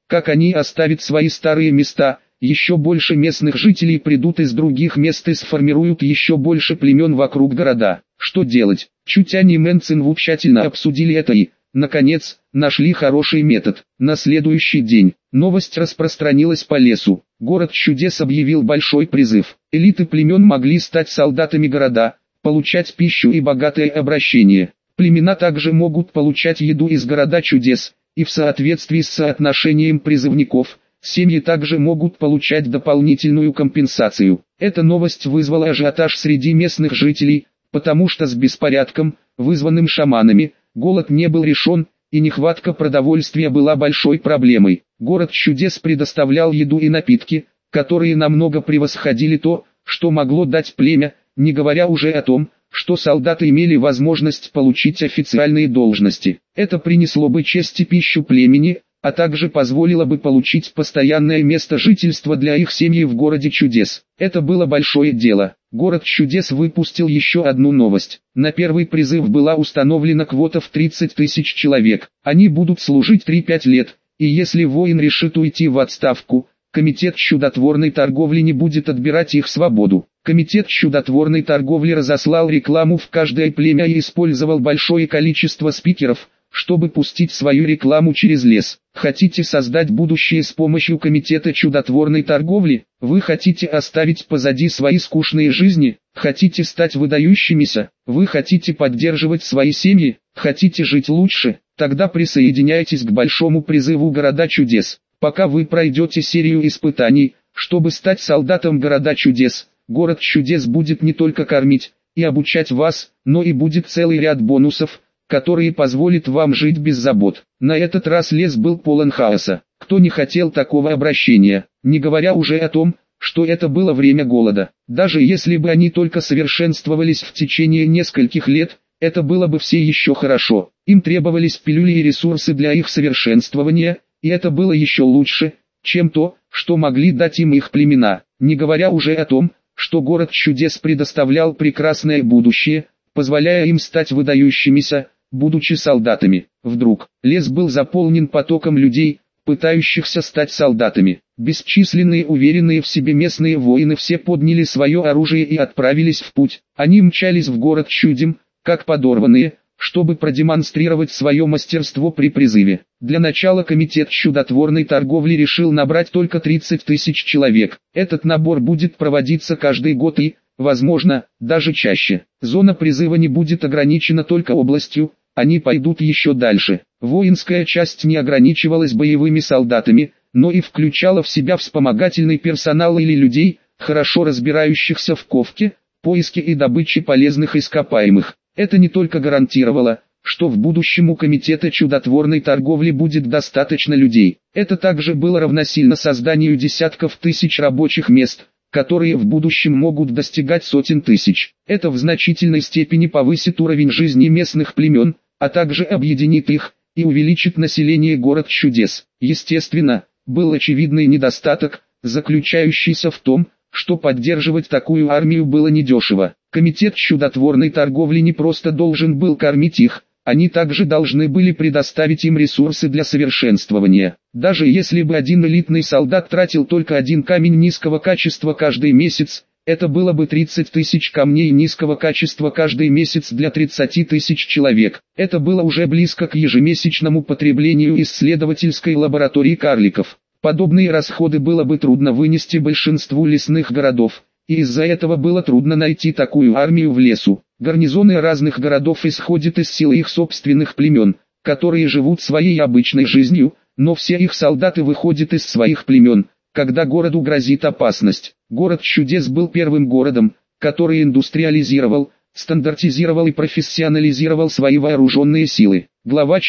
Как они оставят свои старые места, еще больше местных жителей придут из других мест и сформируют еще больше племен вокруг города. Что делать? Чутянь и Мэн Цинву тщательно обсудили это и, наконец, нашли хороший метод. На следующий день новость распространилась по лесу. Город чудес объявил большой призыв. Элиты племен могли стать солдатами города, получать пищу и богатое обращение. Племена также могут получать еду из города чудес, и в соответствии с соотношением призывников, семьи также могут получать дополнительную компенсацию. Эта новость вызвала ажиотаж среди местных жителей, потому что с беспорядком, вызванным шаманами, голод не был решен, и нехватка продовольствия была большой проблемой. Город чудес предоставлял еду и напитки, которые намного превосходили то, что могло дать племя, не говоря уже о том, что солдаты имели возможность получить официальные должности. Это принесло бы честь и пищу племени, а также позволило бы получить постоянное место жительства для их семьи в городе чудес. Это было большое дело. Город чудес выпустил еще одну новость. На первый призыв была установлена квота в 30 тысяч человек. Они будут служить 3-5 лет, и если воин решит уйти в отставку, Комитет чудотворной торговли не будет отбирать их свободу. Комитет чудотворной торговли разослал рекламу в каждое племя и использовал большое количество спикеров, чтобы пустить свою рекламу через лес. Хотите создать будущее с помощью Комитета чудотворной торговли? Вы хотите оставить позади свои скучные жизни? Хотите стать выдающимися? Вы хотите поддерживать свои семьи? Хотите жить лучше? Тогда присоединяйтесь к большому призыву города чудес. Пока вы пройдете серию испытаний, чтобы стать солдатом города чудес, город чудес будет не только кормить и обучать вас, но и будет целый ряд бонусов, которые позволят вам жить без забот. На этот раз лес был полон хаоса. Кто не хотел такого обращения, не говоря уже о том, что это было время голода. Даже если бы они только совершенствовались в течение нескольких лет, это было бы все еще хорошо. Им требовались пилюли и ресурсы для их совершенствования, и это было еще лучше, чем то, что могли дать им их племена. Не говоря уже о том, что город чудес предоставлял прекрасное будущее, позволяя им стать выдающимися, будучи солдатами. Вдруг, лес был заполнен потоком людей, пытающихся стать солдатами. Бесчисленные уверенные в себе местные воины все подняли свое оружие и отправились в путь. Они мчались в город чудем, как подорванные, чтобы продемонстрировать свое мастерство при призыве. Для начала Комитет чудотворной торговли решил набрать только 30 тысяч человек. Этот набор будет проводиться каждый год и, возможно, даже чаще. Зона призыва не будет ограничена только областью, они пойдут еще дальше. Воинская часть не ограничивалась боевыми солдатами, но и включала в себя вспомогательный персонал или людей, хорошо разбирающихся в ковке, поиске и добыче полезных ископаемых. Это не только гарантировало, что в будущем у Комитета чудотворной торговли будет достаточно людей. Это также было равносильно созданию десятков тысяч рабочих мест, которые в будущем могут достигать сотен тысяч. Это в значительной степени повысит уровень жизни местных племен, а также объединит их и увеличит население город чудес. Естественно, был очевидный недостаток, заключающийся в том, что поддерживать такую армию было недешево. Комитет чудотворной торговли не просто должен был кормить их, они также должны были предоставить им ресурсы для совершенствования. Даже если бы один элитный солдат тратил только один камень низкого качества каждый месяц, это было бы 30 тысяч камней низкого качества каждый месяц для 30 тысяч человек. Это было уже близко к ежемесячному потреблению исследовательской лаборатории карликов. Подобные расходы было бы трудно вынести большинству лесных городов, и из-за этого было трудно найти такую армию в лесу. Гарнизоны разных городов исходят из сил их собственных племен, которые живут своей обычной жизнью, но все их солдаты выходят из своих племен, когда городу грозит опасность. Город чудес был первым городом, который индустриализировал, стандартизировал и профессионализировал свои вооруженные силы. Глава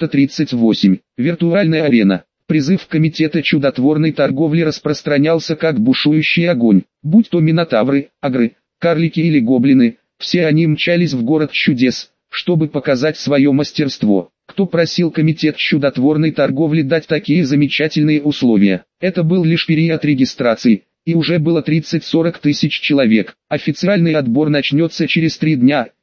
438. Виртуальная арена. Призыв Комитета чудотворной торговли распространялся как бушующий огонь. Будь то минотавры, агры, карлики или гоблины, все они мчались в город чудес, чтобы показать свое мастерство. Кто просил Комитет чудотворной торговли дать такие замечательные условия? Это был лишь период регистрации, и уже было 30-40 тысяч человек. Официальный отбор начнется через 3 дня,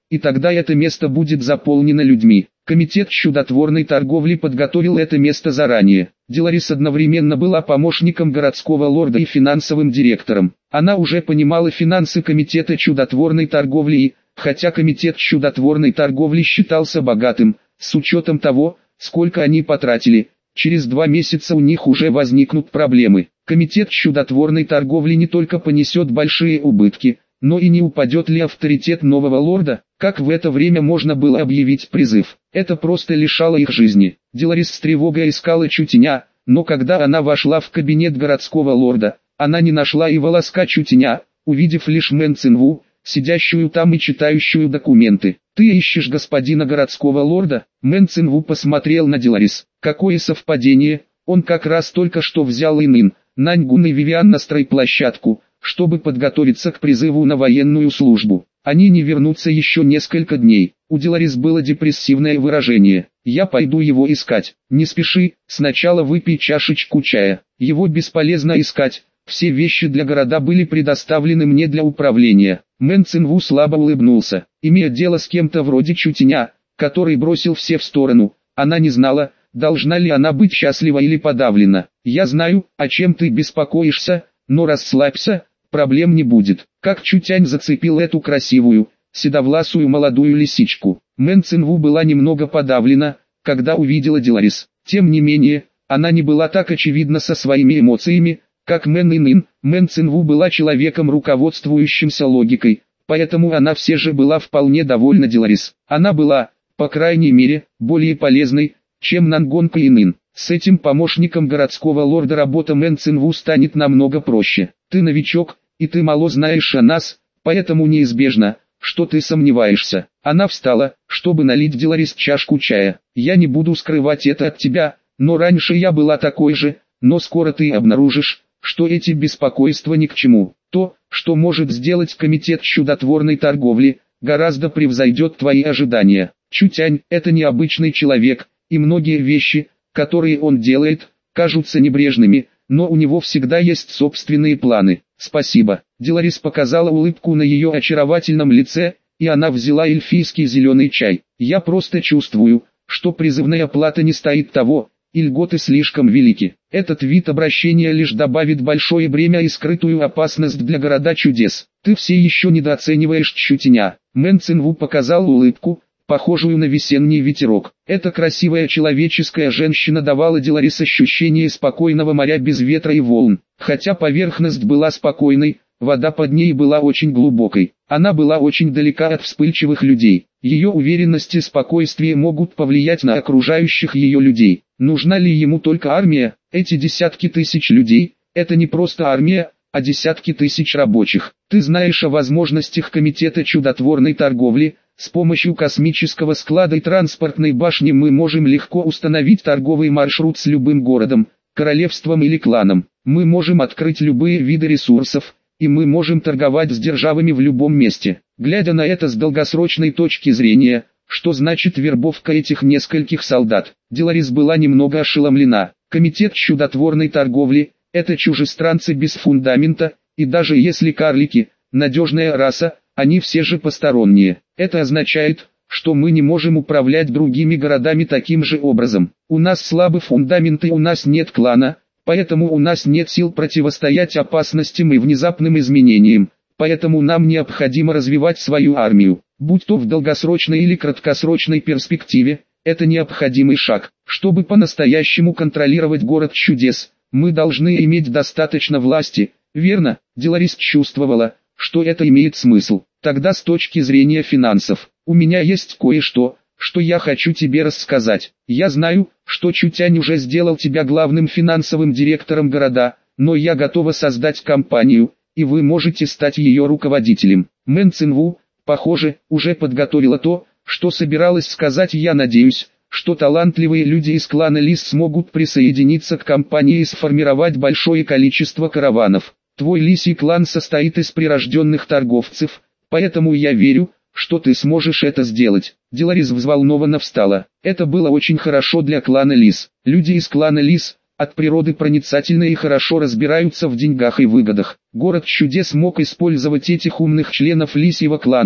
и тогда это место будет заполнено людьми. Комитет чудотворной торговли подготовил это место заранее. Деларис одновременно была помощником городского лорда и финансовым директором. Она уже понимала финансы комитета чудотворной торговли и, хотя комитет чудотворной торговли считался богатым, с учетом того, сколько они потратили, через 2 месяца у них уже возникнут проблемы. Комитет чудотворной торговли не только понесет большие убытки, но и не упадет ли авторитет нового лорда, как в это время можно было объявить призыв. Это просто лишало их жизни. Деларис с тревогой искала Чутеня, но когда она вошла в кабинет городского лорда, она не нашла и волоска Чутеня, увидев лишь Мэн Цинву, сидящую там и читающую документы. «Ты ищешь господина городского лорда?» Мэн Цинву посмотрел на Деларис. Какое совпадение, он как раз только что взял Инин, Наньгун и Вивиан на стройплощадку, чтобы подготовиться к призыву на военную службу. Они не вернутся еще несколько дней. У Деларис было депрессивное выражение. «Я пойду его искать». «Не спеши, сначала выпей чашечку чая. Его бесполезно искать. Все вещи для города были предоставлены мне для управления». Мэн Цинву слабо улыбнулся. Имея дело с кем-то вроде Чутеня, который бросил все в сторону, она не знала, должна ли она быть счастлива или подавлена. «Я знаю, о чем ты беспокоишься, но расслабься, проблем не будет». Как Чутянь зацепил эту красивую, седовласую молодую лисичку. Мэн Цинву была немного подавлена, когда увидела Деларис. Тем не менее, она не была так очевидна со своими эмоциями, как Мэн Инин. Мэн Цинву была человеком, руководствующимся логикой, поэтому она все же была вполне довольна Деларис. Она была, по крайней мере, более полезной, чем Нангонка Инин. С этим помощником городского лорда работа Мэн Цинву станет намного проще. «Ты новичок, и ты мало знаешь о нас, поэтому неизбежно, что ты сомневаешься». Она встала, чтобы налить Деларис чашку чая. «Я не буду скрывать это от тебя, но раньше я была такой же, но скоро ты обнаружишь, что эти беспокойства ни к чему. То, что может сделать комитет чудотворной торговли, гораздо превзойдет твои ожидания. Чутянь – это необычный человек, и многие вещи, которые он делает, кажутся небрежными, но у него всегда есть собственные планы». «Спасибо». Деларис показала улыбку на ее очаровательном лице, и она взяла эльфийский зеленый чай. «Я просто чувствую, что призывная плата не стоит того, и льготы слишком велики. Этот вид обращения лишь добавит большое бремя и скрытую опасность для города чудес. Ты все еще недооцениваешь Чутеня». Мэн Цинву показал улыбку, похожую на весенний ветерок. Эта красивая человеческая женщина давала Деларис ощущение спокойного моря без ветра и волн. Хотя поверхность была спокойной, вода под ней была очень глубокой. Она была очень далека от вспыльчивых людей. Ее уверенность и спокойствие могут повлиять на окружающих ее людей. Нужна ли ему только армия? Эти десятки тысяч людей – это не просто армия, а десятки тысяч рабочих. Ты знаешь о возможностях комитета чудотворной торговли. С помощью космического склада и транспортной башни мы можем легко установить торговый маршрут с любым городом, королевством или кланом. Мы можем открыть любые виды ресурсов, и мы можем торговать с державами в любом месте. Глядя на это с долгосрочной точки зрения, что значит вербовка этих нескольких солдат, Деларис была немного ошеломлена. Комитет чудотворной торговли – это чужестранцы без фундамента, и даже если карлики – надежная раса, они все же посторонние. Это означает, что мы не можем управлять другими городами таким же образом. У нас слабый фундамент и у нас нет клана, поэтому у нас нет сил противостоять опасностям и внезапным изменениям, поэтому нам необходимо развивать свою армию. Будь то в долгосрочной или краткосрочной перспективе, это необходимый шаг. Чтобы по-настоящему контролировать город чудес, мы должны иметь достаточно власти, верно? Деларис чувствовала, что это имеет смысл. Тогда с точки зрения финансов, у меня есть кое-что, что я хочу тебе рассказать. Я знаю, что Чутянь уже сделал тебя главным финансовым директором города, но я готова создать компанию, и вы можете стать ее руководителем. Мэн Цинву, похоже, уже подготовила то, что собиралась сказать. Я надеюсь, что талантливые люди из клана Лис смогут присоединиться к компании и сформировать большое количество караванов. Твой лисий клан состоит из прирожденных торговцев, поэтому я верю, что ты сможешь это сделать. Деларис взволнованно встала. Это было очень хорошо для клана Лис. Люди из клана Лис от природы проницательны и хорошо разбираются в деньгах и выгодах. Город чудес мог использовать этих умных членов лисьего клана,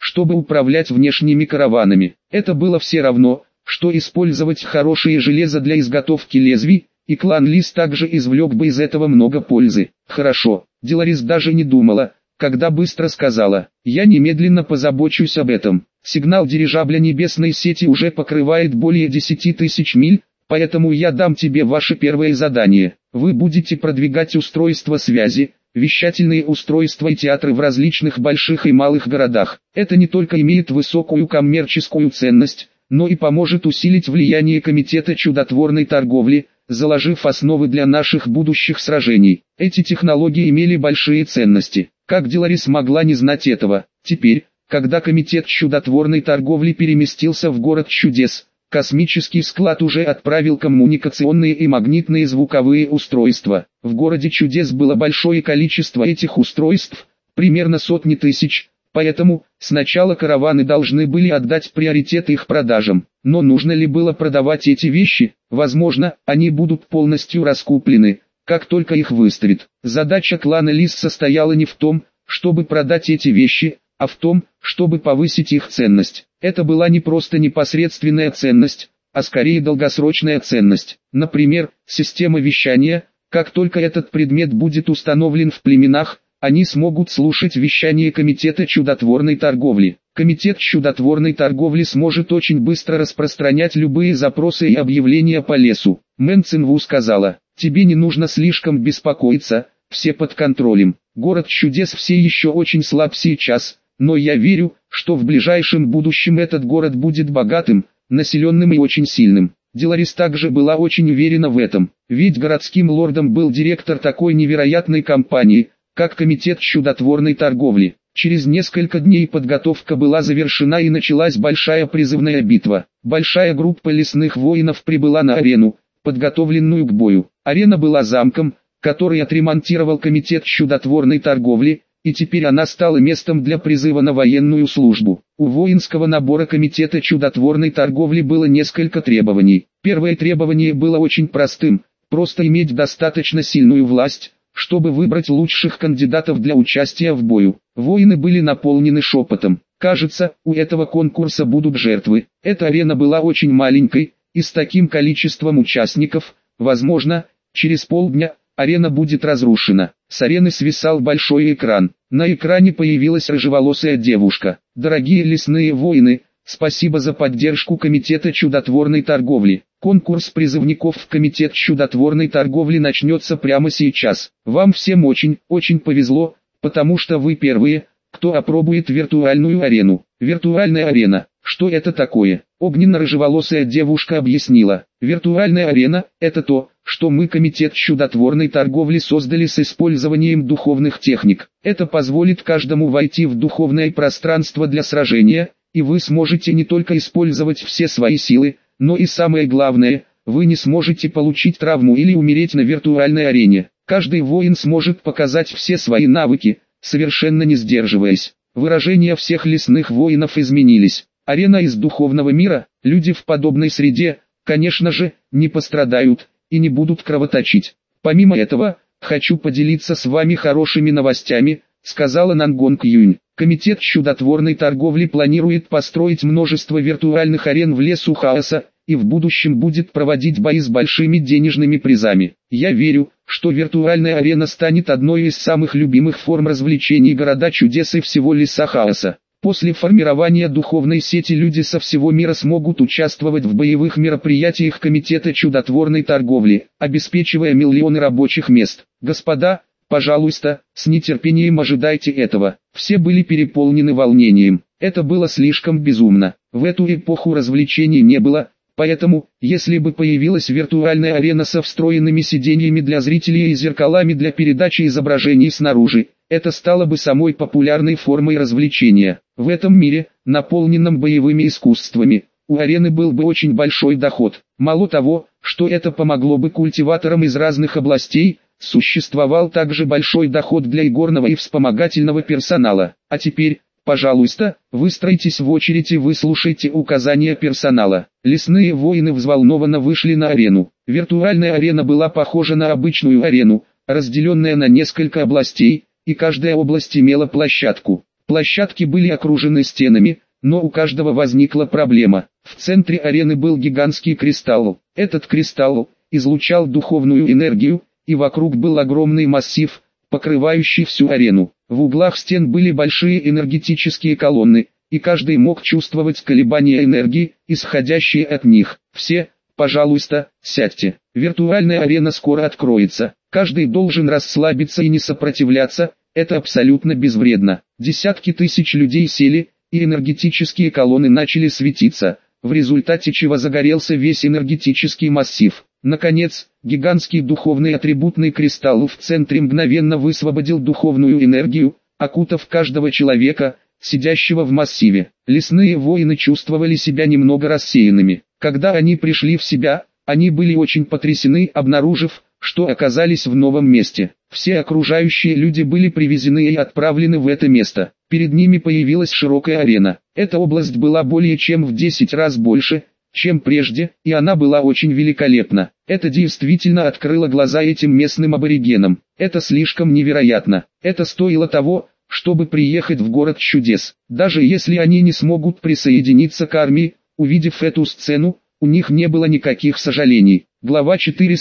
чтобы управлять внешними караванами. Это было все равно, что использовать хорошее железо для изготовки лезвий, и клан Лис также извлек бы из этого много пользы. Хорошо, Деларис даже не думала, когда быстро сказала: «Я немедленно позабочусь об этом». Сигнал дирижабля небесной сети уже покрывает более 10 тысяч миль, поэтому я дам тебе ваше первое задание. Вы будете продвигать устройства связи, вещательные устройства и театры в различных больших и малых городах. Это не только имеет высокую коммерческую ценность, но и поможет усилить влияние Комитета чудотворной торговли, заложив основы для наших будущих сражений. Эти технологии имели большие ценности. Как Деларис могла не знать этого? Теперь, когда Комитет чудотворной торговли переместился в город чудес, космический склад уже отправил коммуникационные и магнитные звуковые устройства. В городе чудес было большое количество этих устройств, примерно сотни тысяч, поэтому сначала караваны должны были отдать приоритет их продажам. Но нужно ли было продавать эти вещи? Возможно, они будут полностью раскуплены, как только их выставят. Задача клана Лис состояла не в том, чтобы продать эти вещи, а в том, чтобы повысить их ценность. Это была не просто непосредственная ценность, а скорее долгосрочная ценность. Например, система вещания. Как только этот предмет будет установлен в племенах, они смогут слушать вещание Комитета чудотворной торговли. Комитет чудотворной торговли сможет очень быстро распространять любые запросы и объявления по лесу. Мэн Цинву сказала: «Тебе не нужно слишком беспокоиться, все под контролем. Город чудес все еще очень слаб сейчас, но я верю, что в ближайшем будущем этот город будет богатым, населенным и очень сильным». Деларис также была очень уверена в этом, ведь городским лордом был директор такой невероятной компании, как Комитет чудотворной торговли. Через несколько дней подготовка была завершена и началась большая призывная битва. Большая группа лесных воинов прибыла на арену, подготовленную к бою. Арена была замком, который отремонтировал Комитет чудотворной торговли, и теперь она стала местом для призыва на военную службу. У воинского набора Комитета чудотворной торговли было несколько требований. Первое требование было очень простым: просто иметь достаточно сильную власть, чтобы выбрать лучших кандидатов для участия в бою. Воины были наполнены шепотом: «Кажется, у этого конкурса будут жертвы». Эта арена была очень маленькой, и с таким количеством участников, возможно, через полдня арена будет разрушена. С арены свисал большой экран. На экране появилась рыжеволосая девушка. «Дорогие лесные воины, спасибо за поддержку Комитета чудотворной торговли. Конкурс призывников в Комитет чудотворной торговли начнется прямо сейчас. Вам всем очень повезло, потому что вы первые, кто опробует виртуальную арену». Виртуальная арена. Что это такое? Огненно-рыжеволосая девушка объяснила. Виртуальная арена – это то, что мы, Комитет чудотворной торговли, создали с использованием духовных техник. Это позволит каждому войти в духовное пространство для сражения, и вы сможете не только использовать все свои силы, но и самое главное, вы не сможете получить травму или умереть на виртуальной арене. Каждый воин сможет показать все свои навыки, совершенно не сдерживаясь. Выражения всех лесных воинов изменились. Арена из духовного мира, люди в подобной среде, конечно же, не пострадают и не будут кровоточить. Помимо этого, хочу поделиться с вами хорошими новостями, сказала Нангонг Юнь. Комитет чудотворной торговли планирует построить множество виртуальных арен в лесу хаоса, и в будущем будет проводить бои с большими денежными призами. Я верю, что виртуальная арена станет одной из самых любимых форм развлечений города чудес и всего леса хаоса. После формирования духовной сети люди со всего мира смогут участвовать в боевых мероприятиях Комитета чудотворной торговли, обеспечивая миллионы рабочих мест. Господа, пожалуйста, с нетерпением ожидайте этого. Все были переполнены волнением. Это было слишком безумно. В эту эпоху развлечений не было, поэтому, если бы появилась виртуальная арена со встроенными сиденьями для зрителей и зеркалами для передачи изображений снаружи, это стало бы самой популярной формой развлечения. В этом мире, наполненном боевыми искусствами, у арены был бы очень большой доход. Мало того, что это помогло бы культиваторам из разных областей, существовал также большой доход для игорного и вспомогательного персонала. А теперь, пожалуйста, выстроитесь в очередь и выслушайте указания персонала. Лесные воины взволнованно вышли на арену. Виртуальная арена была похожа на обычную арену, разделенная на несколько областей, и каждая область имела площадку. Площадки были окружены стенами, но у каждого возникла проблема. В центре арены был гигантский кристалл. Этот кристалл излучал духовную энергию, и вокруг был огромный массив, покрывающий всю арену. В углах стен были большие энергетические колонны, и каждый мог чувствовать колебания энергии, исходящие от них. Все, пожалуйста, сядьте. Виртуальная арена скоро откроется. Каждый должен расслабиться и не сопротивляться, это абсолютно безвредно. Десятки тысяч людей сели, и энергетические колонны начали светиться, в результате чего загорелся весь энергетический массив. Наконец, гигантский духовный атрибутный кристалл в центре мгновенно высвободил духовную энергию, окутав каждого человека, сидящего в массиве. Лесные воины чувствовали себя немного рассеянными. Когда они пришли в себя, они были очень потрясены, обнаружив, что оказались в новом месте. Все окружающие люди были привезены и отправлены в это место. Перед ними появилась широкая арена. Эта область была более чем в 10 раз больше, чем прежде, и она была очень великолепна. Это действительно открыло глаза этим местным аборигенам. Это слишком невероятно. Это стоило того, чтобы приехать в город чудес. Даже если они не смогут присоединиться к армии, увидев эту сцену, у них не было никаких сожалений. Глава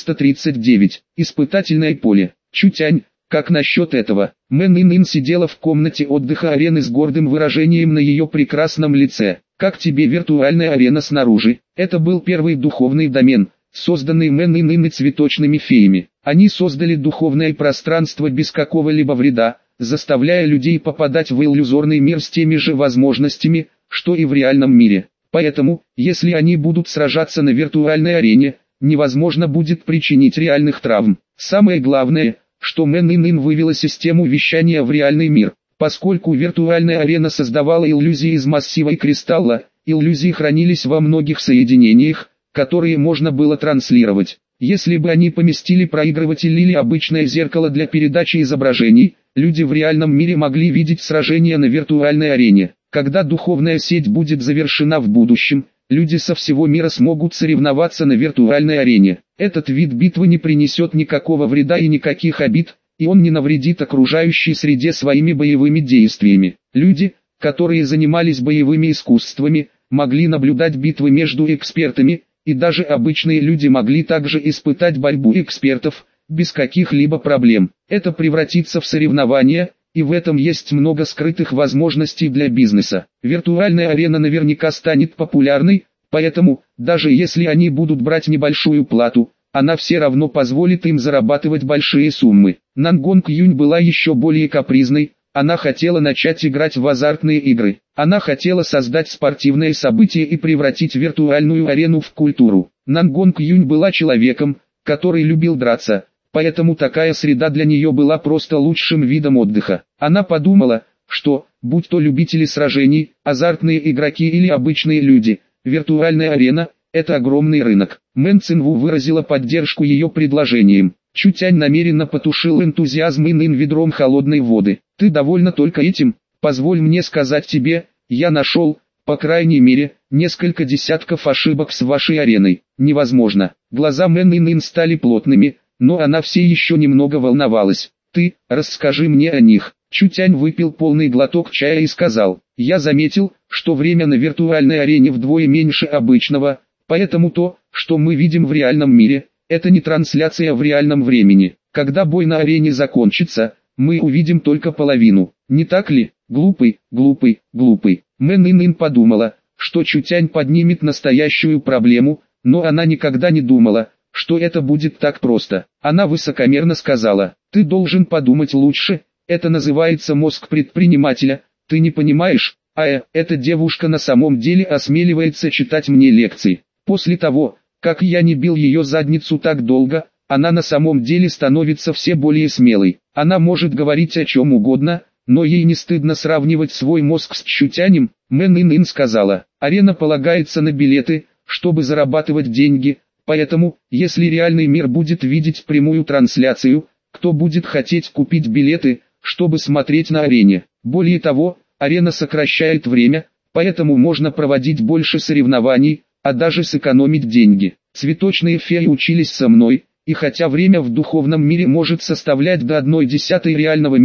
439. Испытательное поле. Чутянь, как насчет этого? Мэн Ин сидела в комнате отдыха арены с гордым выражением на ее прекрасном лице. Как тебе виртуальная арена снаружи? Это был первый духовный домен, созданный Мэн Ин и цветочными феями. Они создали духовное пространство без какого-либо вреда, заставляя людей попадать в иллюзорный мир с теми же возможностями, что и в реальном мире. Поэтому, если они будут сражаться на виртуальной арене, невозможно будет причинить реальных травм. Самое главное, что Мэн Ин вывела систему вещания в реальный мир. Поскольку виртуальная арена создавала иллюзии из массива и кристалла, иллюзии хранились во многих соединениях, которые можно было транслировать. Если бы они поместили проигрыватель или обычное зеркало для передачи изображений, люди в реальном мире могли видеть сражения на виртуальной арене. Когда духовная сеть будет завершена в будущем, люди со всего мира смогут соревноваться на виртуальной арене. Этот вид битвы не принесет никакого вреда и никаких обид, и он не навредит окружающей среде своими боевыми действиями. Люди, которые занимались боевыми искусствами, могли наблюдать битвы между экспертами, и даже обычные люди могли также испытать борьбу экспертов, без каких-либо проблем. Это превратится в соревнования, и в этом есть много скрытых возможностей для бизнеса. Виртуальная арена наверняка станет популярной, поэтому, даже если они будут брать небольшую плату, она все равно позволит им зарабатывать большие суммы. Нангонг Юнь была еще более капризной, она хотела начать играть в азартные игры. Она хотела создать спортивное событие и превратить виртуальную арену в культуру. Нангонг Юнь была человеком, который любил драться, поэтому такая среда для нее была просто лучшим видом отдыха. Она подумала, что, будь то любители сражений, азартные игроки или обычные люди, виртуальная арена – это огромный рынок. Мэн Цинву выразила поддержку ее предложением. Чутянь намеренно потушил энтузиазм Ин ведром холодной воды. Ты довольна только этим? Позволь мне сказать тебе, я нашел, по крайней мере, несколько десятков ошибок с вашей ареной. Невозможно. Глаза Мэн стали плотными, но она все еще немного волновалась. Ты, расскажи мне о них. Чутянь выпил полный глоток чая и сказал, я заметил, что время на виртуальной арене вдвое меньше обычного, поэтому то, что мы видим в реальном мире, это не трансляция в реальном времени. Когда бой на арене закончится, мы увидим только половину. Не так ли? Глупый, глупый, глупый. Мэн Ин подумала, что Чутянь поднимет настоящую проблему, но она никогда не думала, что это будет так просто. Она высокомерно сказала, ты должен подумать лучше, это называется мозг предпринимателя, ты не понимаешь? Эта девушка на самом деле осмеливается читать мне лекции. После того, как я не бил ее задницу так долго, она на самом деле становится все более смелой. Она может говорить о чем угодно, но ей не стыдно сравнивать свой мозг с Чутянем. Мэн Ин сказала, арена полагается на билеты, чтобы зарабатывать деньги, поэтому, если реальный мир будет видеть прямую трансляцию, кто будет хотеть купить билеты, чтобы смотреть на арене? Более того, арена сокращает время, поэтому можно проводить больше соревнований, а даже сэкономить деньги. Цветочные феи учились со мной, и хотя время в духовном мире может составлять до 1/10 реального мира,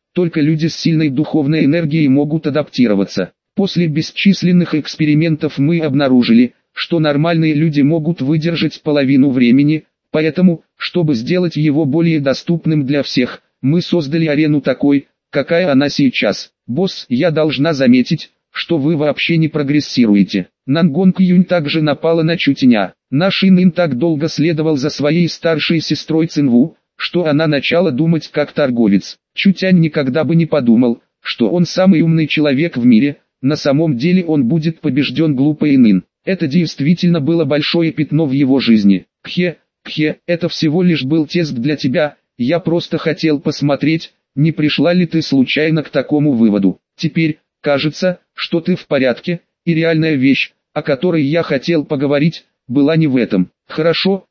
только люди с сильной духовной энергией могут адаптироваться. После бесчисленных экспериментов мы обнаружили, что нормальные люди могут выдержать половину времени, поэтому, чтобы сделать его более доступным для всех, мы создали арену такой, какая она сейчас. Босс, я должна заметить, что вы вообще не прогрессируете. Нангонг Юнь также напала на Чутиня. Наш Ин так долго следовал за своей старшей сестрой Цинву, что она начала думать как торговец. Чутянь никогда бы не подумал, что он самый умный человек в мире, на самом деле он будет побежден глупой Ин. Это действительно было большое пятно в его жизни. Кхе, это всего лишь был тест для тебя, я просто хотел посмотреть, не пришла ли ты случайно к такому выводу. Теперь, кажется, что ты в порядке, и реальная вещь, о которой я хотел поговорить, была не в этом. Хорошо,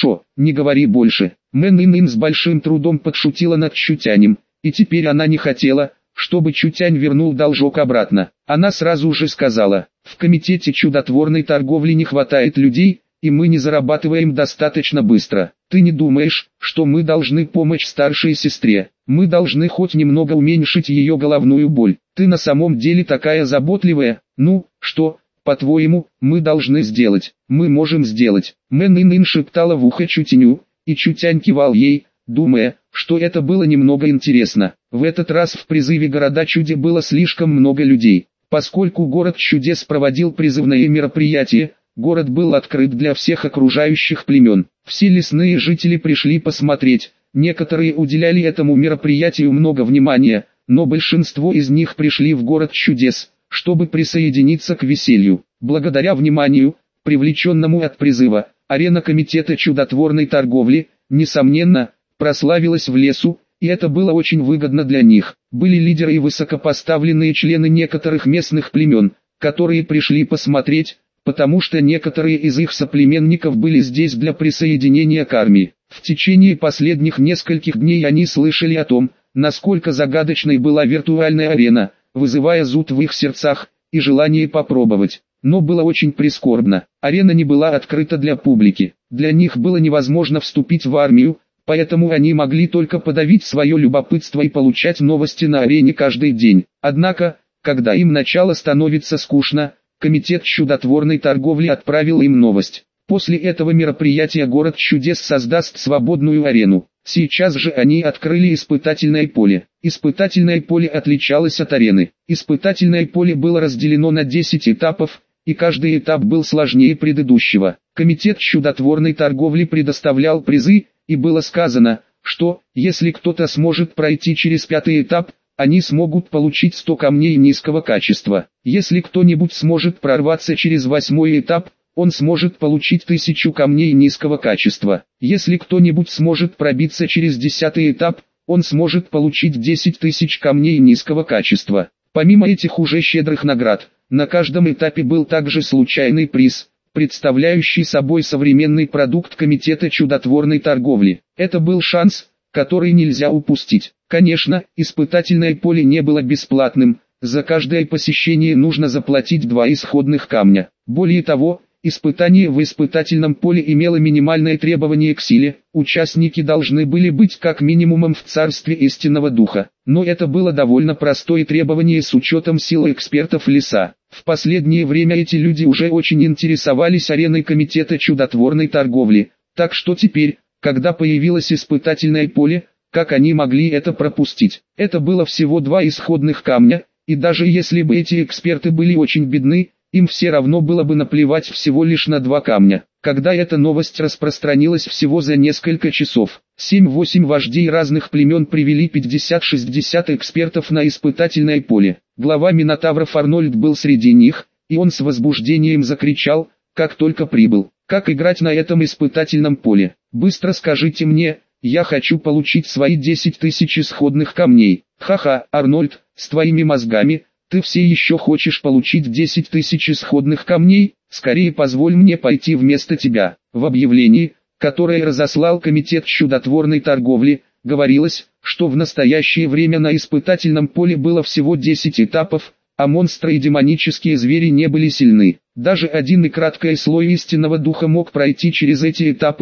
не говори больше. Мэн Ин с большим трудом подшутила над Чутянем, и теперь она не хотела, чтобы Чутянь вернул должок обратно. Она сразу же сказала, в комитете чудотворной торговли не хватает людей, и мы не зарабатываем достаточно быстро. Ты не думаешь, что мы должны помочь старшей сестре? Мы должны хоть немного уменьшить ее головную боль. Ты на самом деле такая заботливая. Ну, что, по-твоему, мы должны сделать? Мы можем сделать. Мэн Ин шептала в ухо Чутяню, и Чутянь кивал ей, думая, что это было немного интересно. В этот раз в призыве города Чуде было слишком много людей. Поскольку город чудес проводил призывное мероприятие, город был открыт для всех окружающих племен. Все лесные жители пришли посмотреть, некоторые уделяли этому мероприятию много внимания, но большинство из них пришли в город чудес, чтобы присоединиться к веселью. Благодаря вниманию, привлеченному от призыва, арена комитета чудотворной торговли, несомненно, прославилась в лесу, и это было очень выгодно для них. Были лидеры и высокопоставленные члены некоторых местных племен, которые пришли посмотреть, потому что некоторые из их соплеменников были здесь для присоединения к армии. В течение последних нескольких дней они слышали о том, насколько загадочной была виртуальная арена, вызывая зуд в их сердцах и желание попробовать. Но было очень прискорбно. Арена не была открыта для публики. Для них было невозможно вступить в армию, поэтому они могли только подавить свое любопытство и получать новости на арене каждый день. Однако, когда им начало становиться скучно, комитет чудотворной торговли отправил им новость. После этого мероприятия город чудес создаст свободную арену. Сейчас же они открыли испытательное поле. Испытательное поле отличалось от арены. Испытательное поле было разделено на 10 этапов, и каждый этап был сложнее предыдущего. Комитет чудотворной торговли предоставлял призы, и было сказано, что, если кто-то сможет пройти через 5-й этап, они смогут получить 100 камней низкого качества. Если кто-нибудь сможет прорваться через 8-й этап, он сможет получить 1000 камней низкого качества. Если кто-нибудь сможет пробиться через 10-й этап, он сможет получить 10 000 камней низкого качества. Помимо этих уже щедрых наград, на каждом этапе был также случайный приз, представляющий собой современный продукт комитета чудотворной торговли. Это был шанс, который нельзя упустить. Конечно, испытательное поле не было бесплатным, за каждое посещение нужно заплатить 2 исходных камня. Более того, испытание в испытательном поле имело минимальное требование к силе, участники должны были быть как минимумом в царстве истинного духа. Но это было довольно простое требование с учетом силы экспертов леса. В последнее время эти люди уже очень интересовались ареной комитета чудотворной торговли, так что теперь, когда появилось испытательное поле, как они могли это пропустить? Это было всего 2 исходных камня, и даже если бы эти эксперты были очень бедны, им все равно было бы наплевать всего лишь на 2 камня. Когда эта новость распространилась всего за несколько часов, 7-8 вождей разных племен привели 50-60 экспертов на испытательное поле. Глава Минотавров Арнольд был среди них, и он с возбуждением закричал, как только прибыл: «Как играть на этом испытательном поле? Быстро скажите мне, я хочу получить свои 10 000 исходных камней». «Ха-ха, Арнольд, с твоими мозгами, ты все еще хочешь получить 10 000 исходных камней? Скорее позволь мне пойти вместо тебя». В объявлении, которое разослал комитет чудотворной торговли, говорилось, что в настоящее время на испытательном поле было всего 10 этапов, а монстры и демонические звери не были сильны. Даже один и краткий слой истинного духа мог пройти через эти этапы,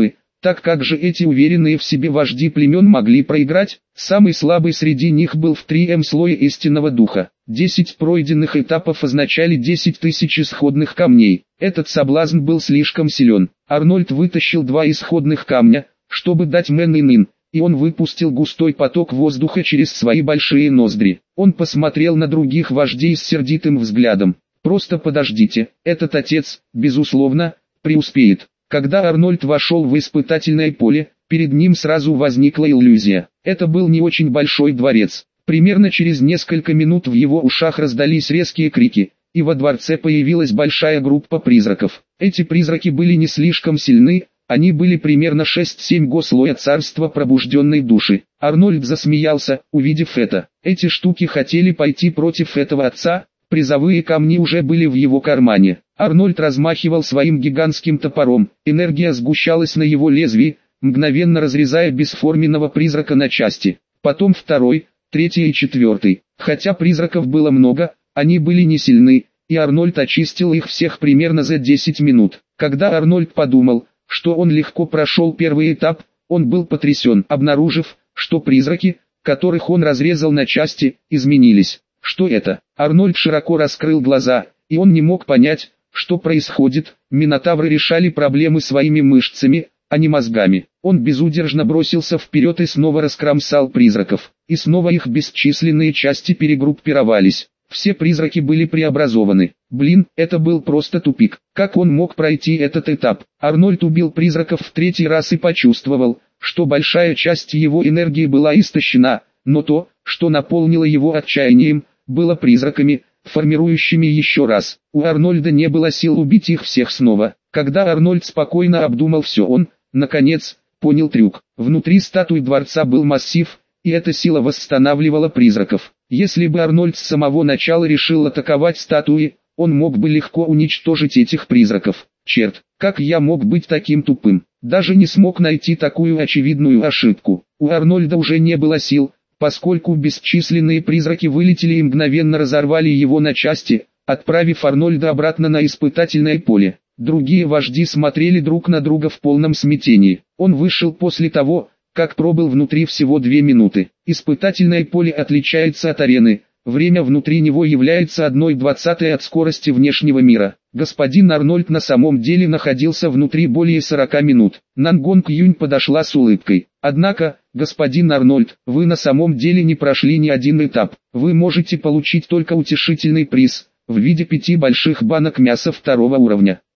Так как же эти уверенные в себе вожди племен могли проиграть? Самый слабый среди них был в 3М слое истинного духа. 10 пройденных этапов означали 10 тысяч исходных камней. Этот соблазн был слишком силен. Арнольд вытащил 2 исходных камня, чтобы дать Мэн-Ин, и он выпустил густой поток воздуха через свои большие ноздри. Он посмотрел на других вождей с сердитым взглядом. «Просто подождите, этот отец, безусловно, преуспеет». Когда Арнольд вошел в испытательное поле, перед ним сразу возникла иллюзия. Это был не очень большой дворец. Примерно через несколько минут в его ушах раздались резкие крики, и во дворце появилась большая группа призраков. Эти призраки были не слишком сильны, они были примерно 6-7 гослоя царства пробужденной души. Арнольд засмеялся, увидев это. Эти штуки хотели пойти против этого отца. Призовые камни уже были в его кармане. Арнольд размахивал своим гигантским топором, энергия сгущалась на его лезвии, мгновенно разрезая бесформенного призрака на части. Потом второй, третий и четвертый. Хотя призраков было много, они были не сильны, и Арнольд очистил их всех примерно за 10 минут. Когда Арнольд подумал, что он легко прошел первый этап, он был потрясен, обнаружив, что призраки, которых он разрезал на части, изменились. Что это? Арнольд широко раскрыл глаза, и он не мог понять, что происходит. Минотавры решали проблемы своими мышцами, а не мозгами. Он безудержно бросился вперед и снова раскромсал призраков. И снова их бесчисленные части перегруппировались. Все призраки были преобразованы. Блин, это был просто тупик. Как он мог пройти этот этап? Арнольд убил призраков в 3-й раз и почувствовал, что большая часть его энергии была истощена, но то, что наполнило его отчаянием, было призраками, формирующими еще раз. У Арнольда не было сил убить их всех снова. Когда Арнольд спокойно обдумал все, он, наконец, понял трюк. Внутри статуи дворца был массив, и эта сила восстанавливала призраков. Если бы Арнольд с самого начала решил атаковать статуи, он мог бы легко уничтожить этих призраков. Черт, как я мог быть таким тупым? Даже не смог найти такую очевидную ошибку. У Арнольда уже не было сил, поскольку бесчисленные призраки вылетели и мгновенно разорвали его на части, отправив Арнольда обратно на испытательное поле. Другие вожди смотрели друг на друга в полном смятении. Он вышел после того, как пробыл внутри всего 2 минуты. Испытательное поле отличается от арены, время внутри него является 1/20 от скорости внешнего мира. Господин Арнольд на самом деле находился внутри более 40 минут. Нангонг Юнь подошла с улыбкой. Однако, господин Арнольд, вы на самом деле не прошли ни один этап. Вы можете получить только утешительный приз, в виде 5 больших банок мяса 2-го уровня.